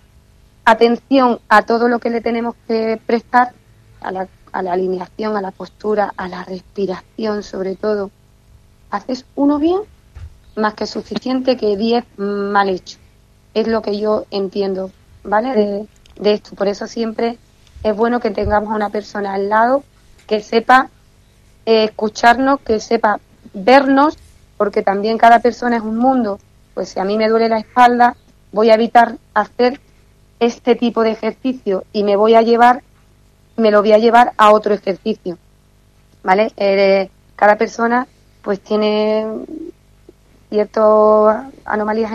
atención a todo lo que le tenemos que prestar, a la alineación, a la postura, a la respiración sobre todo. Haces uno bien, más que suficiente que 10 mal hechos. Es lo que yo entiendo, ¿vale? De esto. Por eso siempre es bueno que tengamos a una persona al lado que sepa escucharnos, que sepa vernos, porque también cada persona es un mundo. Pues si a mí me duele la espalda, voy a evitar hacer este tipo de ejercicio y me lo voy a llevar a otro ejercicio, ¿vale? Cada persona pues tiene ciertas anomalías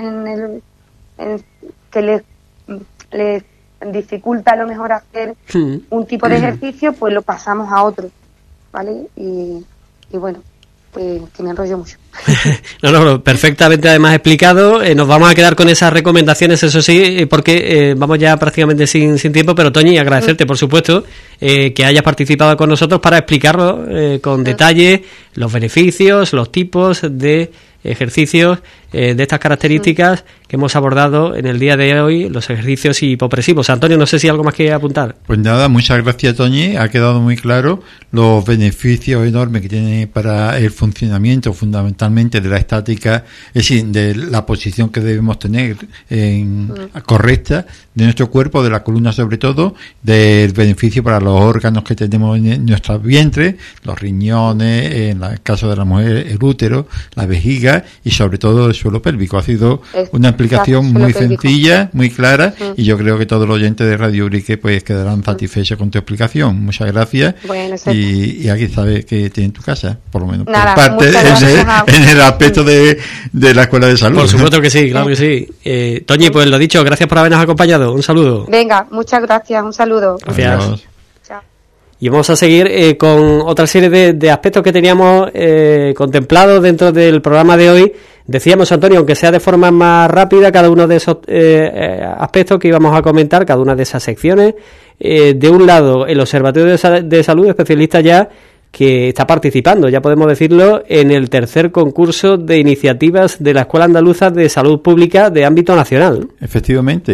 que les dificulta a lo mejor hacer un tipo de ejercicio, pues lo pasamos a otro, ¿vale? Y bueno, pues que me enrollo mucho. No, perfectamente además explicado. Nos vamos a quedar con esas recomendaciones, eso sí, porque vamos ya prácticamente sin tiempo, pero Toñi, agradecerte por supuesto que hayas participado con nosotros para explicarlo con detalle, los beneficios, los tipos de ejercicios de estas características que hemos abordado en el día de hoy, los ejercicios hipopresivos. Antonio, no sé si hay algo más que apuntar. Pues nada, muchas gracias, Toñi. Ha quedado muy claro los beneficios enormes que tiene para el funcionamiento fundamentalmente de la estática, es decir, de la posición que debemos tener correcta de nuestro cuerpo, de la columna sobre todo, del beneficio para los órganos que tenemos en nuestro vientre, los riñones, en el caso de la mujer, el útero, la vejiga y sobre todo el suelo pélvico. Ha sido una explicación muy sencilla, muy clara, y yo creo que todos los oyentes de Radio Ubrique pues quedarán satisfechos con tu explicación. Muchas gracias. Bueno, y aquí sabes que tienes en tu casa, por lo menos nada, por parte en el aspecto de la Escuela de Salud. Por supuesto que sí, claro que sí. Toñi, pues lo dicho, gracias por habernos acompañado. Un saludo. Venga, muchas gracias, un saludo. Gracias. Adiós. Y vamos a seguir con otra serie de aspectos que teníamos contemplados dentro del programa de hoy. Decíamos, Antonio, aunque sea de forma más rápida, cada uno de esos aspectos que íbamos a comentar, cada una de esas secciones. De un lado, el Observatorio de Salud, especialista ya, que está participando, ya podemos decirlo, en el tercer concurso de iniciativas de la Escuela Andaluza de Salud Pública de ámbito nacional. Efectivamente.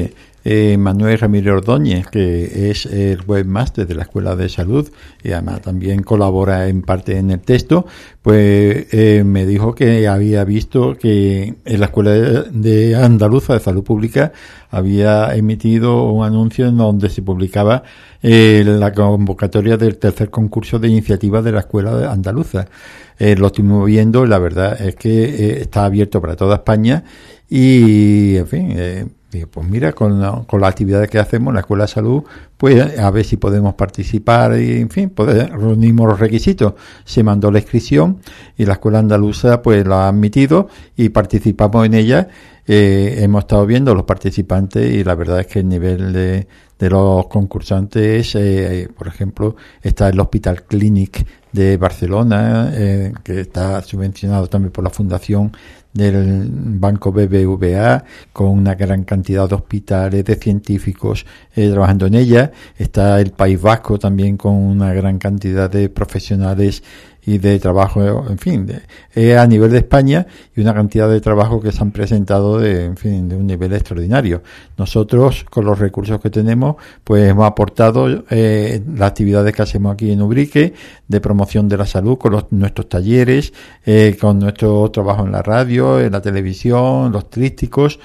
Manuel Ramírez Ordóñez, que es el webmaster de la Escuela de Salud y además también colabora en parte en el texto, pues me dijo que había visto que en la Escuela de Andaluza de Salud Pública había emitido un anuncio en donde se publicaba la convocatoria del tercer concurso de iniciativa de la Escuela Andaluza. Lo estuvimos viendo y la verdad es que está abierto para toda España y, en fin, pues mira, con las actividades que hacemos en la Escuela de Salud, pues a ver si podemos participar y, en fin, reunimos los requisitos. Se mandó la inscripción y la Escuela Andaluza pues la ha admitido y participamos en ella. Hemos estado viendo los participantes y la verdad es que el nivel de los concursantes, por ejemplo, está el Hospital Clínic de Barcelona, que está subvencionado también por la Fundación del Banco BBVA, con una gran cantidad de hospitales, de científicos trabajando en ella. Está el País Vasco también con una gran cantidad de profesionales y de trabajo, en fin, a nivel de España, y una cantidad de trabajo que se han presentado de un nivel extraordinario. Nosotros, con los recursos que tenemos, pues hemos aportado las actividades que hacemos aquí en Ubrique, de promoción de la salud, con nuestros talleres, con nuestro trabajo en la radio, en la televisión, los trísticos,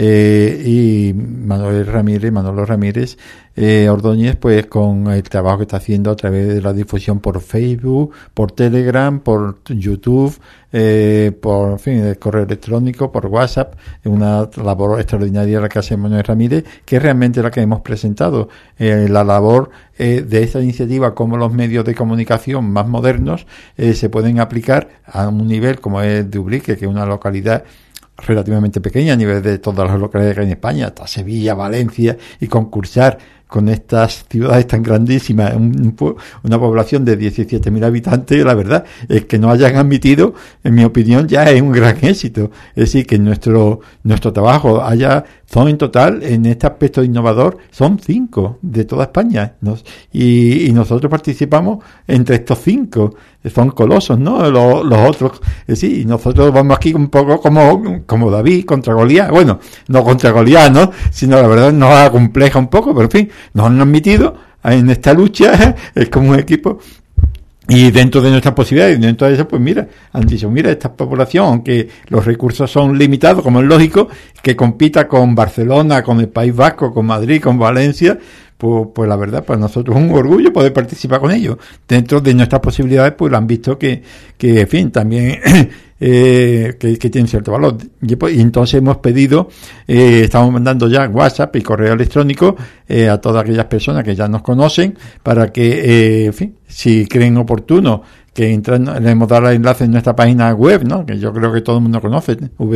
y Manolo Ramírez Ordóñez, pues con el trabajo que está haciendo a través de la difusión por Facebook, por Telegram, por YouTube, por, en fin, el correo electrónico, por WhatsApp. Es una labor extraordinaria la que hace Manuel Ramírez, que es realmente la que hemos presentado, la labor de esta iniciativa, como los medios de comunicación más modernos se pueden aplicar a un nivel como es de Ubrique, que es una localidad relativamente pequeña a nivel de todas las localidades que hay en España, hasta Sevilla, Valencia, y concursar con estas ciudades tan grandísimas, una población de 17.000 habitantes, la verdad es que no hayan admitido, en mi opinión, ya es un gran éxito. Es decir, que nuestro trabajo son en total, en este aspecto innovador, son 5 de toda España, y nosotros participamos entre estos 5. Son colosos, ¿no? Los otros, sí, y nosotros vamos aquí un poco como David contra Goliat. Bueno, no contra Goliat, ¿no? Sino la verdad nos acompleja un poco, pero en fin, nos han admitido en esta lucha, es como un equipo. Y dentro de nuestras posibilidades, dentro de eso, pues mira, han dicho, mira, esta población, aunque los recursos son limitados, como es lógico, que compita con Barcelona, con el País Vasco, con Madrid, con Valencia, pues la verdad, para nosotros es un orgullo poder participar con ellos. Dentro de nuestras posibilidades, pues lo han visto que en fin, también que tienen cierto valor. Y entonces hemos pedido, estamos mandando ya WhatsApp y correo electrónico a todas aquellas personas que ya nos conocen, para que, en fin, si creen oportuno que entran, le hemos dado el enlace en nuestra página web, ¿no? Que yo creo que todo el mundo conoce,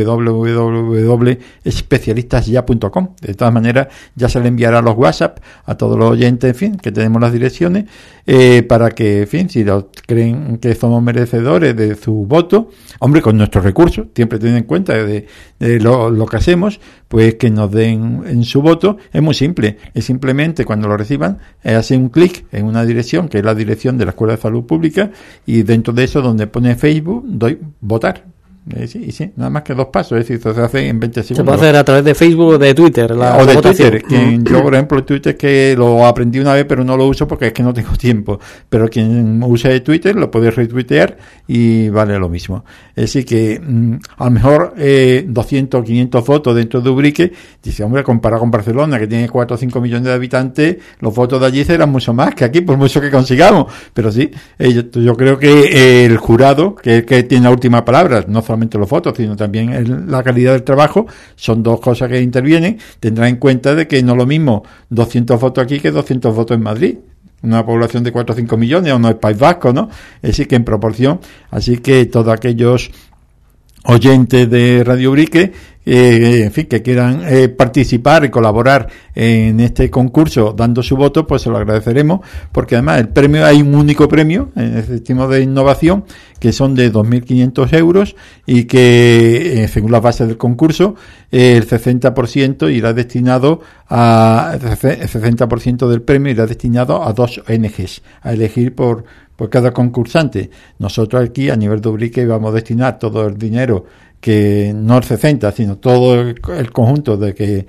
www.especialistasya.com. De todas maneras, ya se le enviará los WhatsApp a todos los oyentes, en fin, que tenemos las direcciones, para que, en fin, si creen que somos merecedores de su voto, hombre, con nuestros recursos, siempre tienen en cuenta de lo que hacemos, pues que nos den en su voto. Es muy simple, es simplemente cuando lo reciban, hacen un clic en una dirección, que es la dirección de la Escuela de Salud Pública, y dentro de eso, donde pone Facebook, doy votar. Sí, nada más que 2 pasos, es decir, se hace en 20 segundos. Se puede hacer a través de Facebook o de Twitter. O de Twitter, yo por ejemplo Twitter, que lo aprendí una vez pero no lo uso porque es que no tengo tiempo, pero quien use Twitter lo puede retuitear y vale lo mismo. Es decir que a lo mejor 200 o 500 votos dentro de Ubrique, dice, hombre, comparado con Barcelona, que tiene 4 o 5 millones de habitantes, los votos de allí serán mucho más que aquí, por mucho que consigamos. Pero sí, yo creo que el jurado, que tiene la última palabra, no solamente los votos, sino también la calidad del trabajo, son 2 cosas que intervienen. Tendrá en cuenta de que no es lo mismo 200 votos aquí que 200 votos en Madrid, una población de 4 o 5 millones, o no es País Vasco, ¿no? Es decir, que en proporción, así que todos aquellos oyentes de Radio Ubrique, en fin, que quieran participar y colaborar en este concurso dando su voto, pues se lo agradeceremos, porque además el premio, hay un único premio en el sistema de innovación, que son de 2.500 euros, y que según las bases del concurso, el 60% irá destinado el 60% del premio irá destinado a 2 ONGs, a elegir por cada concursante. Nosotros aquí a nivel de Ubrique vamos a destinar todo el dinero, que no el 60, sino todo el conjunto de que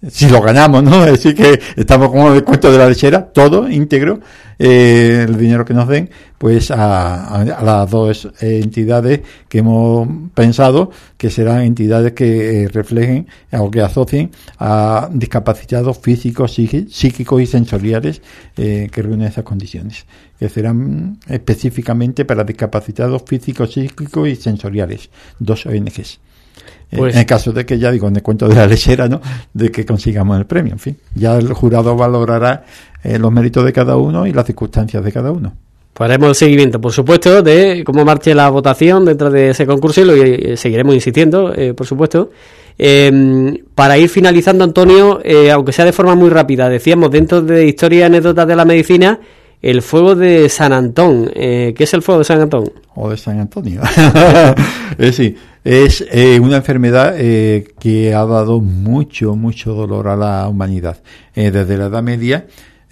si lo ganamos, ¿no? Es decir, que estamos como el cuento de la lechera, todo íntegro, el dinero que nos den, pues a las dos entidades que hemos pensado que serán entidades que reflejen o que asocien a discapacitados físicos, psíquicos y sensoriales que reúnen esas condiciones, que serán específicamente para discapacitados físicos, psíquicos y sensoriales, 2 ONGs. Pues, en el caso de que, ya digo, en el cuento de la lechera, ¿no?, de que consigamos el premio, en fin, ya el jurado valorará los méritos de cada uno y las circunstancias de cada uno. Pues haremos el seguimiento, por supuesto, de cómo marche la votación dentro de ese concurso y lo seguiremos insistiendo, por supuesto. Para ir finalizando, Antonio, aunque sea de forma muy rápida, decíamos dentro de Historia y Anécdotas de la Medicina, el fuego de San Antón. ¿Qué es el fuego de San Antón? O de San Antonio. Sí, es una enfermedad que ha dado mucho dolor a la humanidad. Desde la Edad Media,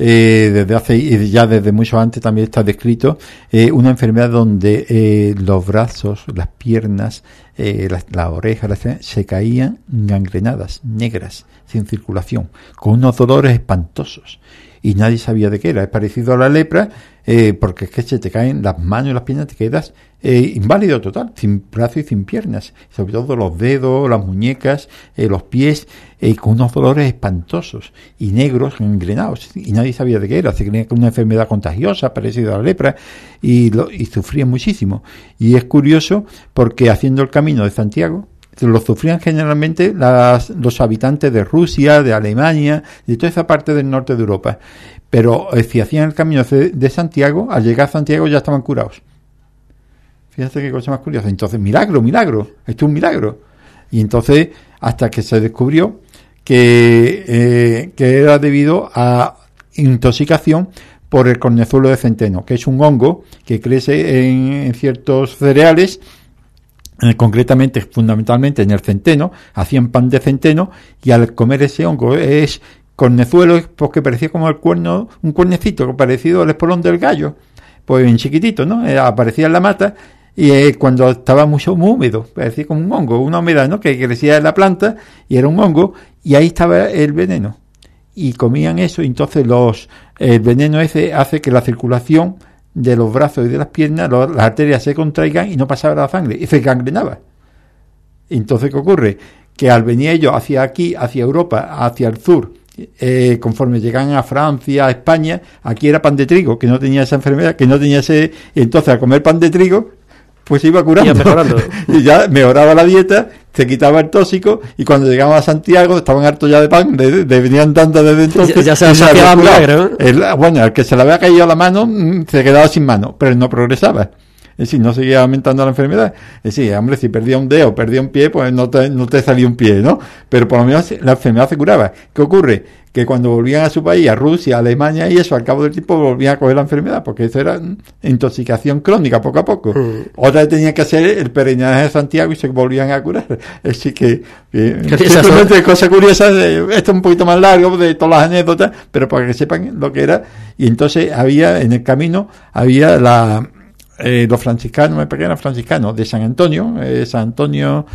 desde mucho antes también está descrito, una enfermedad donde los brazos, las piernas, las orejas, se caían gangrenadas, negras, sin circulación, con unos dolores espantosos. Y nadie sabía de qué era. Es parecido a la lepra, porque es que se te caen las manos y las piernas, te quedas inválido total, sin brazos y sin piernas, sobre todo los dedos, las muñecas, los pies, con unos dolores espantosos y negros, engrenados, y nadie sabía de qué era. Se creía que era una enfermedad contagiosa, parecida a la lepra, y sufrían muchísimo. Y es curioso porque haciendo el Camino de Santiago, lo sufrían generalmente los habitantes de Rusia, de Alemania, de toda esa parte del norte de Europa. Pero si hacían el Camino de Santiago, al llegar a Santiago ya estaban curados. Fíjate qué cosa más curiosa. Entonces, milagro, esto es un milagro. Y entonces, hasta que se descubrió que era debido a intoxicación por el cornezuelo de centeno, que es un hongo que crece en ciertos cereales, concretamente, fundamentalmente en el centeno. Hacían pan de centeno y al comer ese hongo, es cornezuelo, porque parecía como el cuerno, un cuernecito parecido al espolón del gallo, pues en chiquitito, ¿no? Aparecía en la mata y cuando estaba muy húmedo, parecía como un hongo, una humedad, ¿no?, que crecía en la planta y era un hongo, y ahí estaba el veneno. Y comían eso, y entonces el veneno ese hace que la circulación de los brazos y de las piernas, las arterias se contraigan y no pasaba la sangre, y se gangrenaba. Entonces, ¿qué ocurre? Que al venir ellos hacia aquí, hacia Europa, hacia el sur, conforme llegan a Francia, a España, aquí era pan de trigo, que no tenía esa enfermedad, y entonces al comer pan de trigo, pues se iba curando. Y ya mejoraba la dieta, se quitaba el tóxico, y cuando llegaban a Santiago estaban hartos ya de pan, venían tanto desde entonces. Ya se asociaba milagro, ¿no? Bueno, el que se le había caído la mano se quedaba sin mano, pero no progresaba. Es decir, no seguía aumentando la enfermedad. Es decir, hombre, si perdía un dedo, perdía un pie, pues no te salía un pie, ¿no? Pero por lo menos la enfermedad se curaba. ¿Qué ocurre? Que cuando volvían a su país, a Rusia, a Alemania y eso, al cabo del tiempo volvían a coger la enfermedad, porque eso era intoxicación crónica, poco a poco. Otra tenían que hacer el peregrinaje de Santiago y se volvían a curar. Es decir, que simplemente cosas curiosas, esto es un poquito más largo de todas las anécdotas, pero para que sepan lo que era. Y entonces en el camino había los franciscanos, me parece que eran franciscanos, de San Antonio, no San Antonio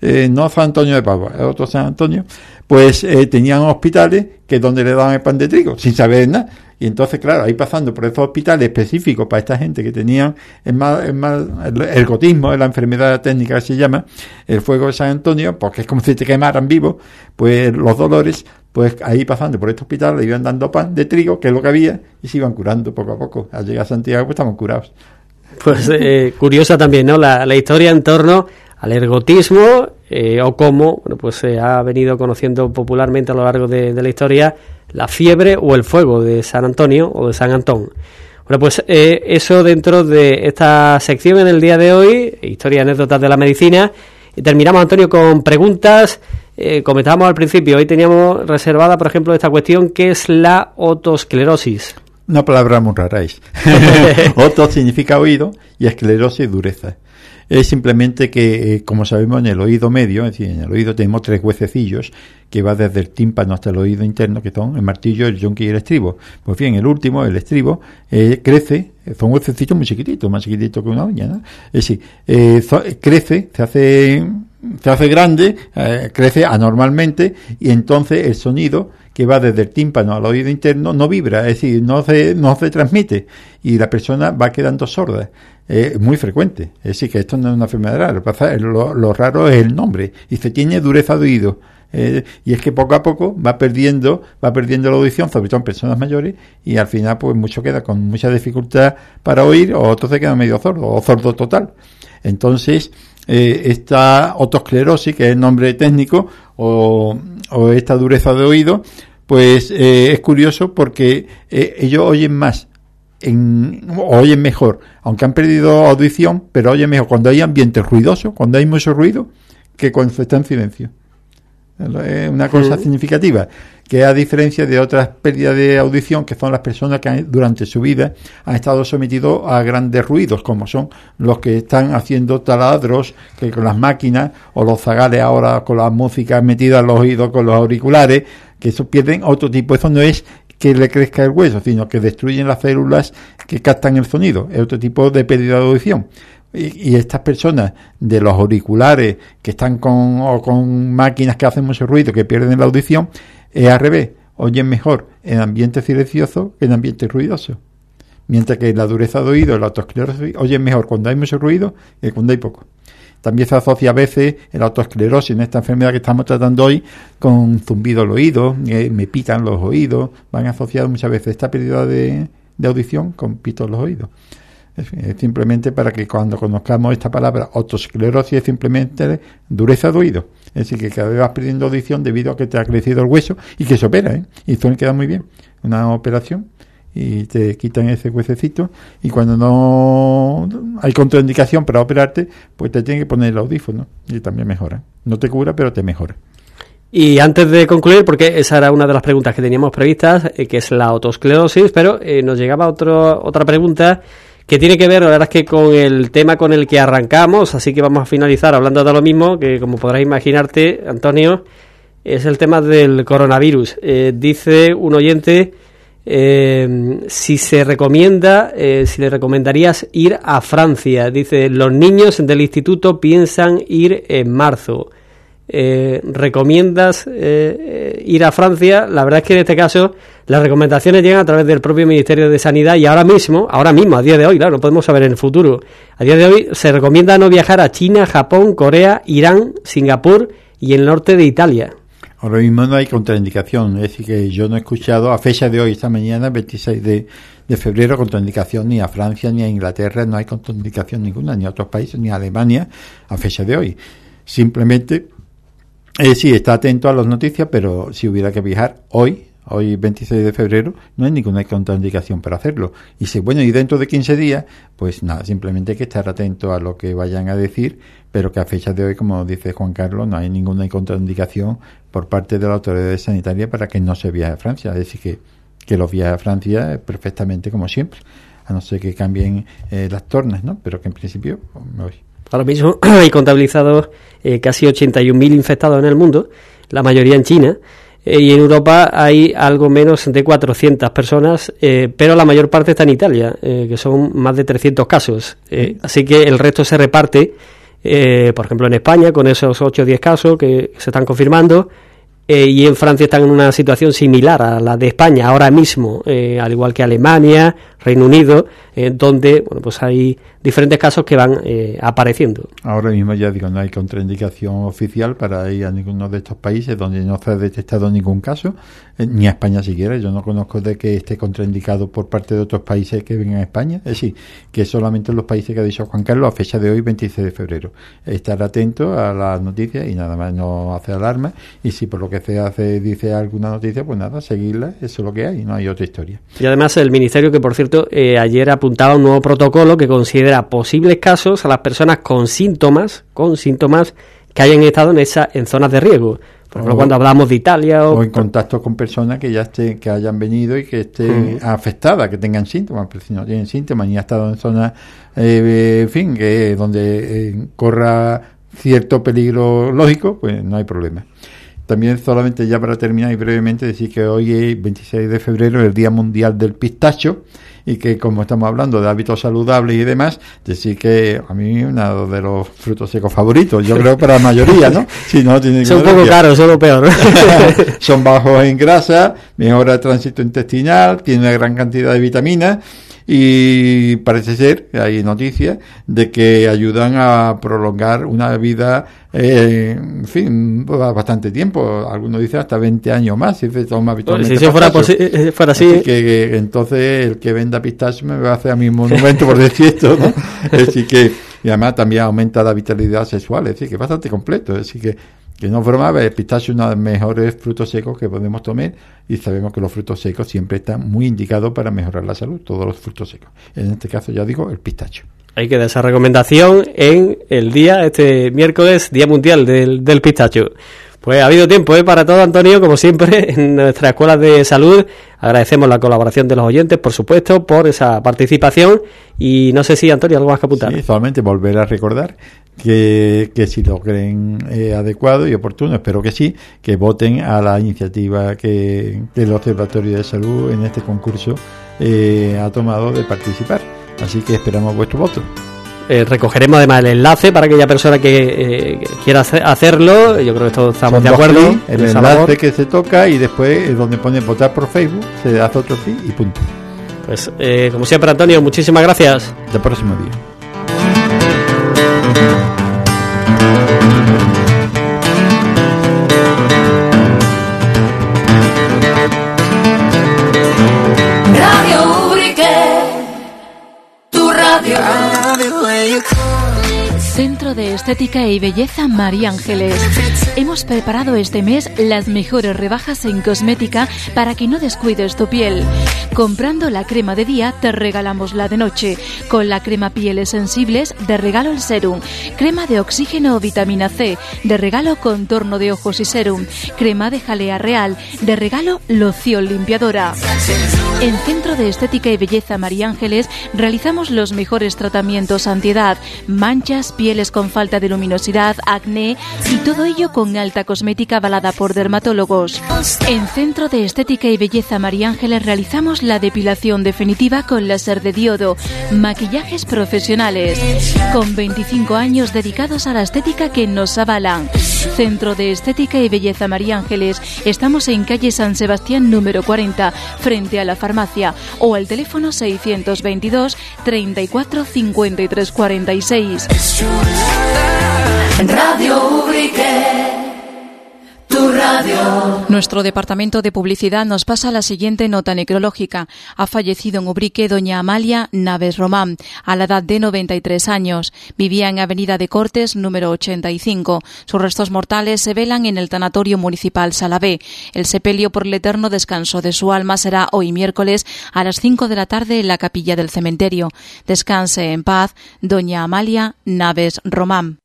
de Padua, otro San Antonio, pues tenían hospitales que donde le daban el pan de trigo, sin saber nada. Y entonces, claro, ahí pasando por esos hospitales específicos para esta gente que tenían el ergotismo, es la enfermedad técnica que se llama, el fuego de San Antonio, porque es como si te quemaran vivo, pues los dolores, pues ahí pasando por este hospital le iban dando pan de trigo, que es lo que había, y se iban curando poco a poco. Al llegar a Santiago, pues estaban curados. Pues curiosa también, ¿no?, la historia en torno al ergotismo, o cómo, bueno, pues se ha venido conociendo popularmente a lo largo de la historia la fiebre o el fuego de San Antonio o de San Antón. Bueno, pues eso dentro de esta sección en el día de hoy, Historia y Anécdotas de la Medicina. Y terminamos, Antonio, con preguntas. Comentábamos al principio, hoy teníamos reservada, por ejemplo, esta cuestión, ¿qué es la otosclerosis? Una palabra muy rara es. Oto significa oído y esclerosis, dureza. Es simplemente que, como sabemos, en el oído medio, es decir, en el oído tenemos 3 huesecillos que va desde el tímpano hasta el oído interno, que son el martillo, el yunque y el estribo. Pues bien, el último, el estribo, crece, son huesecillos muy chiquititos, más chiquititos que una uña, ¿no? Es decir, crece, se hace se hace grande, crece anormalmente, y entonces el sonido que va desde el tímpano al oído interno no vibra, es decir, no se transmite, y la persona va quedando sorda. Es muy frecuente, es decir, que esto no es una enfermedad rara, lo raro es el nombre, y se tiene dureza de oído. Y es que poco a poco va perdiendo la audición, sobre todo en personas mayores, y al final pues mucho queda con mucha dificultad para oír, o otros se quedan medio sordo o sordo total. Entonces esta otosclerosis, que es el nombre técnico, o esta dureza de oído, pues es curioso porque ellos oyen más oyen mejor, aunque han perdido audición, pero oyen mejor cuando hay ambiente ruidoso, cuando hay mucho ruido, que cuando está en silencio. Es una cosa significativa, que a diferencia de otras pérdidas de audición, que son las personas que durante su vida han estado sometidos a grandes ruidos, como son los que están haciendo taladros, que con las máquinas, o los zagales ahora con la música metida en los oídos con los auriculares, que eso pierden otro tipo. Eso no es que le crezca el hueso, sino que destruyen las células que captan el sonido. Es otro tipo de pérdida de audición. Y estas personas de los auriculares que están con máquinas que hacen mucho ruido, que pierden la audición, es al revés, oyen mejor en ambiente silencioso que en ambiente ruidoso. Mientras que la dureza de oído, la otosclerosis, oyen mejor cuando hay mucho ruido que cuando hay poco. También se asocia a veces la otosclerosis, en esta enfermedad que estamos tratando hoy, con zumbido al oído, me pitan los oídos, van asociados muchas veces esta pérdida de audición con pitos en los oídos. Es simplemente para que cuando conozcamos esta palabra otosclerosis, es simplemente dureza de oído. Es decir, que cada vez vas perdiendo audición debido a que te ha crecido el hueso, y que se opera, y suele quedar muy bien. Una operación y te quitan ese huesecito, y cuando no hay contraindicación para operarte, pues te tienen que poner el audífono, y también mejora. No te cura, pero te mejora. Y antes de concluir, porque esa era una de las preguntas que teníamos previstas, que es la otosclerosis, pero nos llegaba otra pregunta que tiene que ver, la verdad es que con el tema con el que arrancamos, así que vamos a finalizar hablando de lo mismo, que como podrás imaginarte, Antonio, es el tema del coronavirus. Dice un oyente si le recomendarías ir a Francia. Dice, los niños del instituto piensan ir en marzo. ¿Recomiendas ir a Francia? La verdad es que en este caso las recomendaciones llegan a través del propio Ministerio de Sanidad, y ahora mismo, a día de hoy, claro, no podemos saber en el futuro, a día de hoy se recomienda no viajar a China, Japón, Corea, Irán, Singapur y el norte de Italia. Ahora mismo no hay contraindicación, es decir, que yo no he escuchado a fecha de hoy, esta mañana, 26 de febrero, contraindicación ni a Francia ni a Inglaterra, no hay contraindicación ninguna, ni a otros países, ni a Alemania, a fecha de hoy. Simplemente sí, está atento a las noticias, pero si hubiera que viajar hoy 26 de febrero, no hay ninguna contraindicación para hacerlo. Y si, y dentro de 15 días, pues nada, simplemente hay que estar atento a lo que vayan a decir, pero que a fecha de hoy, como dice Juan Carlos, no hay ninguna contraindicación por parte de la autoridad sanitaria para que no se viaje a Francia. Es decir, que los viajes a Francia perfectamente como siempre, a no ser que cambien las tornas, ¿no? Pero que en principio me voy. Ahora mismo hay contabilizados casi 81.000 infectados en el mundo, la mayoría en China, y en Europa hay algo menos de 400 personas, pero la mayor parte está en Italia, que son más de 300 casos. Así que el resto se reparte, por ejemplo, en España, con esos 8 o 10 casos que se están confirmando, y en Francia están en una situación similar a la de España ahora mismo, al igual que Alemania, Reino Unido, donde pues hay diferentes casos que van apareciendo. Ahora mismo ya digo, no hay contraindicación oficial para ir a ninguno de estos países donde no se ha detectado ningún caso, ni a España siquiera. Yo no conozco de que esté contraindicado por parte de otros países que vengan a España. Es decir, que solamente los países que ha dicho Juan Carlos a fecha de hoy, 26 de febrero. Estar atento a las noticias y nada más, no hacer alarma. Y si por lo que se dice alguna noticia, pues nada, seguirla. Eso es lo que hay, no hay otra historia. Y además el Ministerio, que por cierto ayer apuntaba un nuevo protocolo que considera posibles casos a las personas con síntomas que hayan estado en zonas de riesgo. Por ejemplo, cuando hablamos de Italia o en contacto con personas que hayan venido y que estén afectadas, que tengan síntomas, pero si no tienen síntomas ni ha estado en zonas que donde corra cierto peligro lógico, pues no hay problema. También solamente ya para terminar y brevemente decir que hoy es 26 de febrero, el Día Mundial del Pistacho, y que como estamos hablando de hábitos saludables y demás, decir que a mí es uno de los frutos secos favoritos, yo creo para la mayoría, ¿no? Si no tienen son un poco caros, son lo peor. Son bajos en grasa, mejora el tránsito intestinal, tiene una gran cantidad de vitaminas y parece ser, hay noticias de que ayudan a prolongar una vida, en fin, bastante tiempo. Algunos dicen hasta 20 años más si se toma habitualmente. Si eso fuera así. Que entonces el que venda pistacho me va a hacer a mi monumento por decir esto, ¿no? Es decir que, y además también aumenta la vitalidad sexual, es decir que es bastante completo, es decir que no es broma, el pistacho es uno de los mejores frutos secos que podemos tomar y sabemos que los frutos secos siempre están muy indicados para mejorar la salud, todos los frutos secos. En este caso, ya digo, el pistacho. Hay que dar esa recomendación en el día, este miércoles, Día Mundial del Pistacho. Pues ha habido tiempo para todo, Antonio, como siempre, en nuestra Escuela de Salud. Agradecemos la colaboración de los oyentes, por supuesto, por esa participación. Y no sé si, Antonio, algo más que apuntar. Sí, solamente volver a recordar que si lo creen adecuado y oportuno, espero que sí, que voten a la iniciativa que el Observatorio de Salud en este concurso ha tomado de participar. Así que esperamos vuestro voto. Recogeremos además el enlace para aquella persona que quiera hacerlo. Yo creo que todos estamos de acuerdo. El enlace que se toca y después donde pone votar por Facebook se hace otro clic y punto. Pues como siempre, Antonio, muchísimas gracias. Hasta el próximo día. Radio Ubrique, tu radio. Centro de Estética y Belleza María Ángeles. Hemos preparado este mes las mejores rebajas en cosmética para que no descuides tu piel. Comprando la crema de día te regalamos la de noche. Con la crema pieles sensibles de regalo el serum. Crema de oxígeno o vitamina C de regalo contorno de ojos y serum. Crema de jalea real de regalo loción limpiadora. En Centro de Estética y Belleza María Ángeles realizamos los mejores tratamientos antiedad, manchas, pieles con falta de luminosidad, acné y todo ello con alta cosmética avalada por dermatólogos. En Centro de Estética y Belleza María Ángeles realizamos la depilación definitiva con láser de diodo, maquillajes profesionales, con 25 años dedicados a la estética que nos avalan. Centro de Estética y Belleza María Ángeles. Estamos en calle San Sebastián número 40, frente a la farmacia, o al teléfono 622 34 53 46. Radio Ubrique, tu radio. Nuestro departamento de publicidad nos pasa la siguiente nota necrológica. Ha fallecido en Ubrique doña Amalia Naves Román, a la edad de 93 años. Vivía en Avenida de Cortes, número 85. Sus restos mortales se velan en el Tanatorio Municipal Salavé. El sepelio por el eterno descanso de su alma será hoy miércoles a las 5 de la tarde en la capilla del cementerio. Descanse en paz, doña Amalia Naves Román.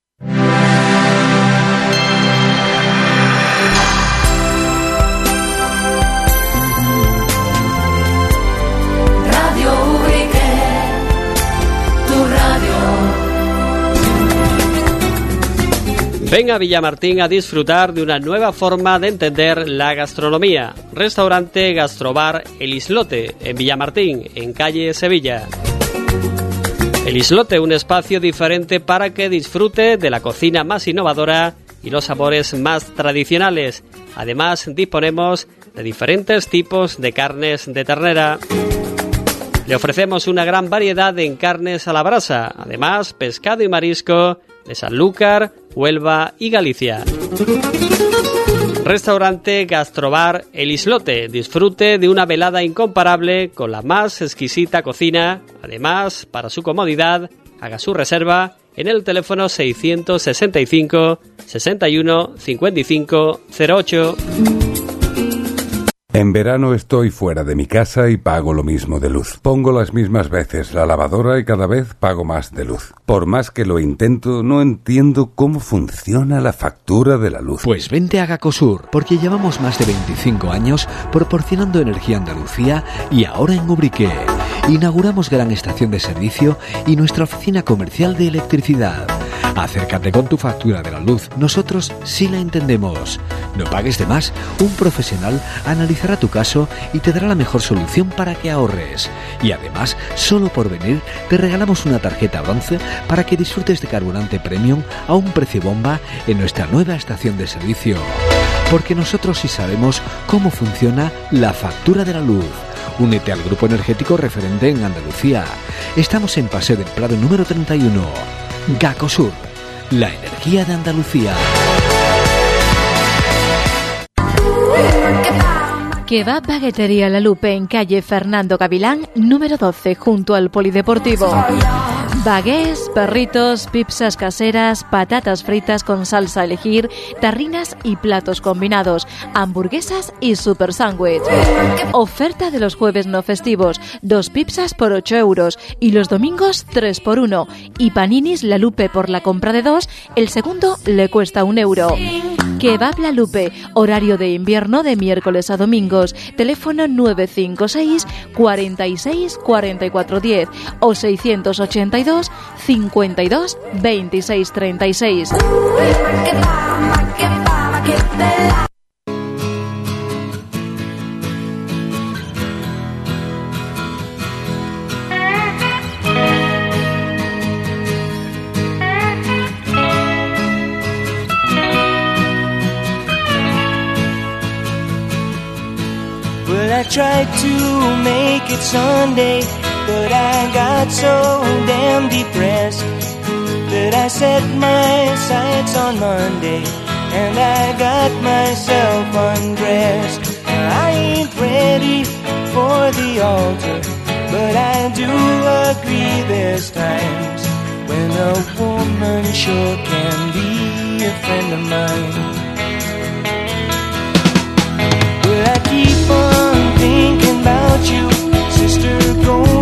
Ven a Villamartín a disfrutar de una nueva forma de entender la gastronomía. Restaurante Gastrobar El Islote, en Villamartín, en calle Sevilla. El Islote, un espacio diferente para que disfrute de la cocina más innovadora y los sabores más tradicionales. Además, disponemos de diferentes tipos de carnes de ternera. Le ofrecemos una gran variedad en carnes a la brasa, además pescado y marisco de Sanlúcar, Huelva y Galicia. Restaurante Gastrobar El Islote. Disfrute de una velada incomparable con la más exquisita cocina. Además, para su comodidad, haga su reserva en el teléfono 665 61 55 08. En verano estoy fuera de mi casa y pago lo mismo de luz. Pongo las mismas veces la lavadora y cada vez pago más de luz. Por más que lo intento, no entiendo cómo funciona la factura de la luz. Pues vente a Gacosur, porque llevamos más de 25 años proporcionando energía a Andalucía y ahora en Ubrique. Inauguramos gran estación de servicio y nuestra oficina comercial de electricidad. Acércate con tu factura de la luz, nosotros sí la entendemos. No pagues de más. Un profesional analizará tu caso y te dará la mejor solución para que ahorres. Y además, solo por venir, te regalamos una tarjeta bronce para que disfrutes de carburante premium a un precio bomba en nuestra nueva estación de servicio. Porque nosotros sí sabemos cómo funciona la factura de la luz. Únete al grupo energético referente en Andalucía. Estamos en Paseo del Prado número 31. Gacosur, la energía de Andalucía. Kebab Baguetería La Lupe en calle Fernando Gavilán, número 12, junto al Polideportivo. Bagués, perritos, pizzas caseras, patatas fritas con salsa a elegir, tarrinas y platos combinados, hamburguesas y super sándwich. Oferta de los jueves no festivos, 2 pizzas por 8 euros y los domingos 3 por 1. Y paninis La Lupe por la compra de 2, el segundo le cuesta 1 euro. Kebab La Lupe, horario de invierno de miércoles a domingos, teléfono 956 46 44 10 o 682 52 26 36. Well, I tried to make it Sunday, but I got so damn depressed that I set my sights on Monday and I got myself undressed. I ain't ready for the altar, but I do agree there's times when a woman sure can be a friend of mine. Well, I keep on thinking about you, sister, go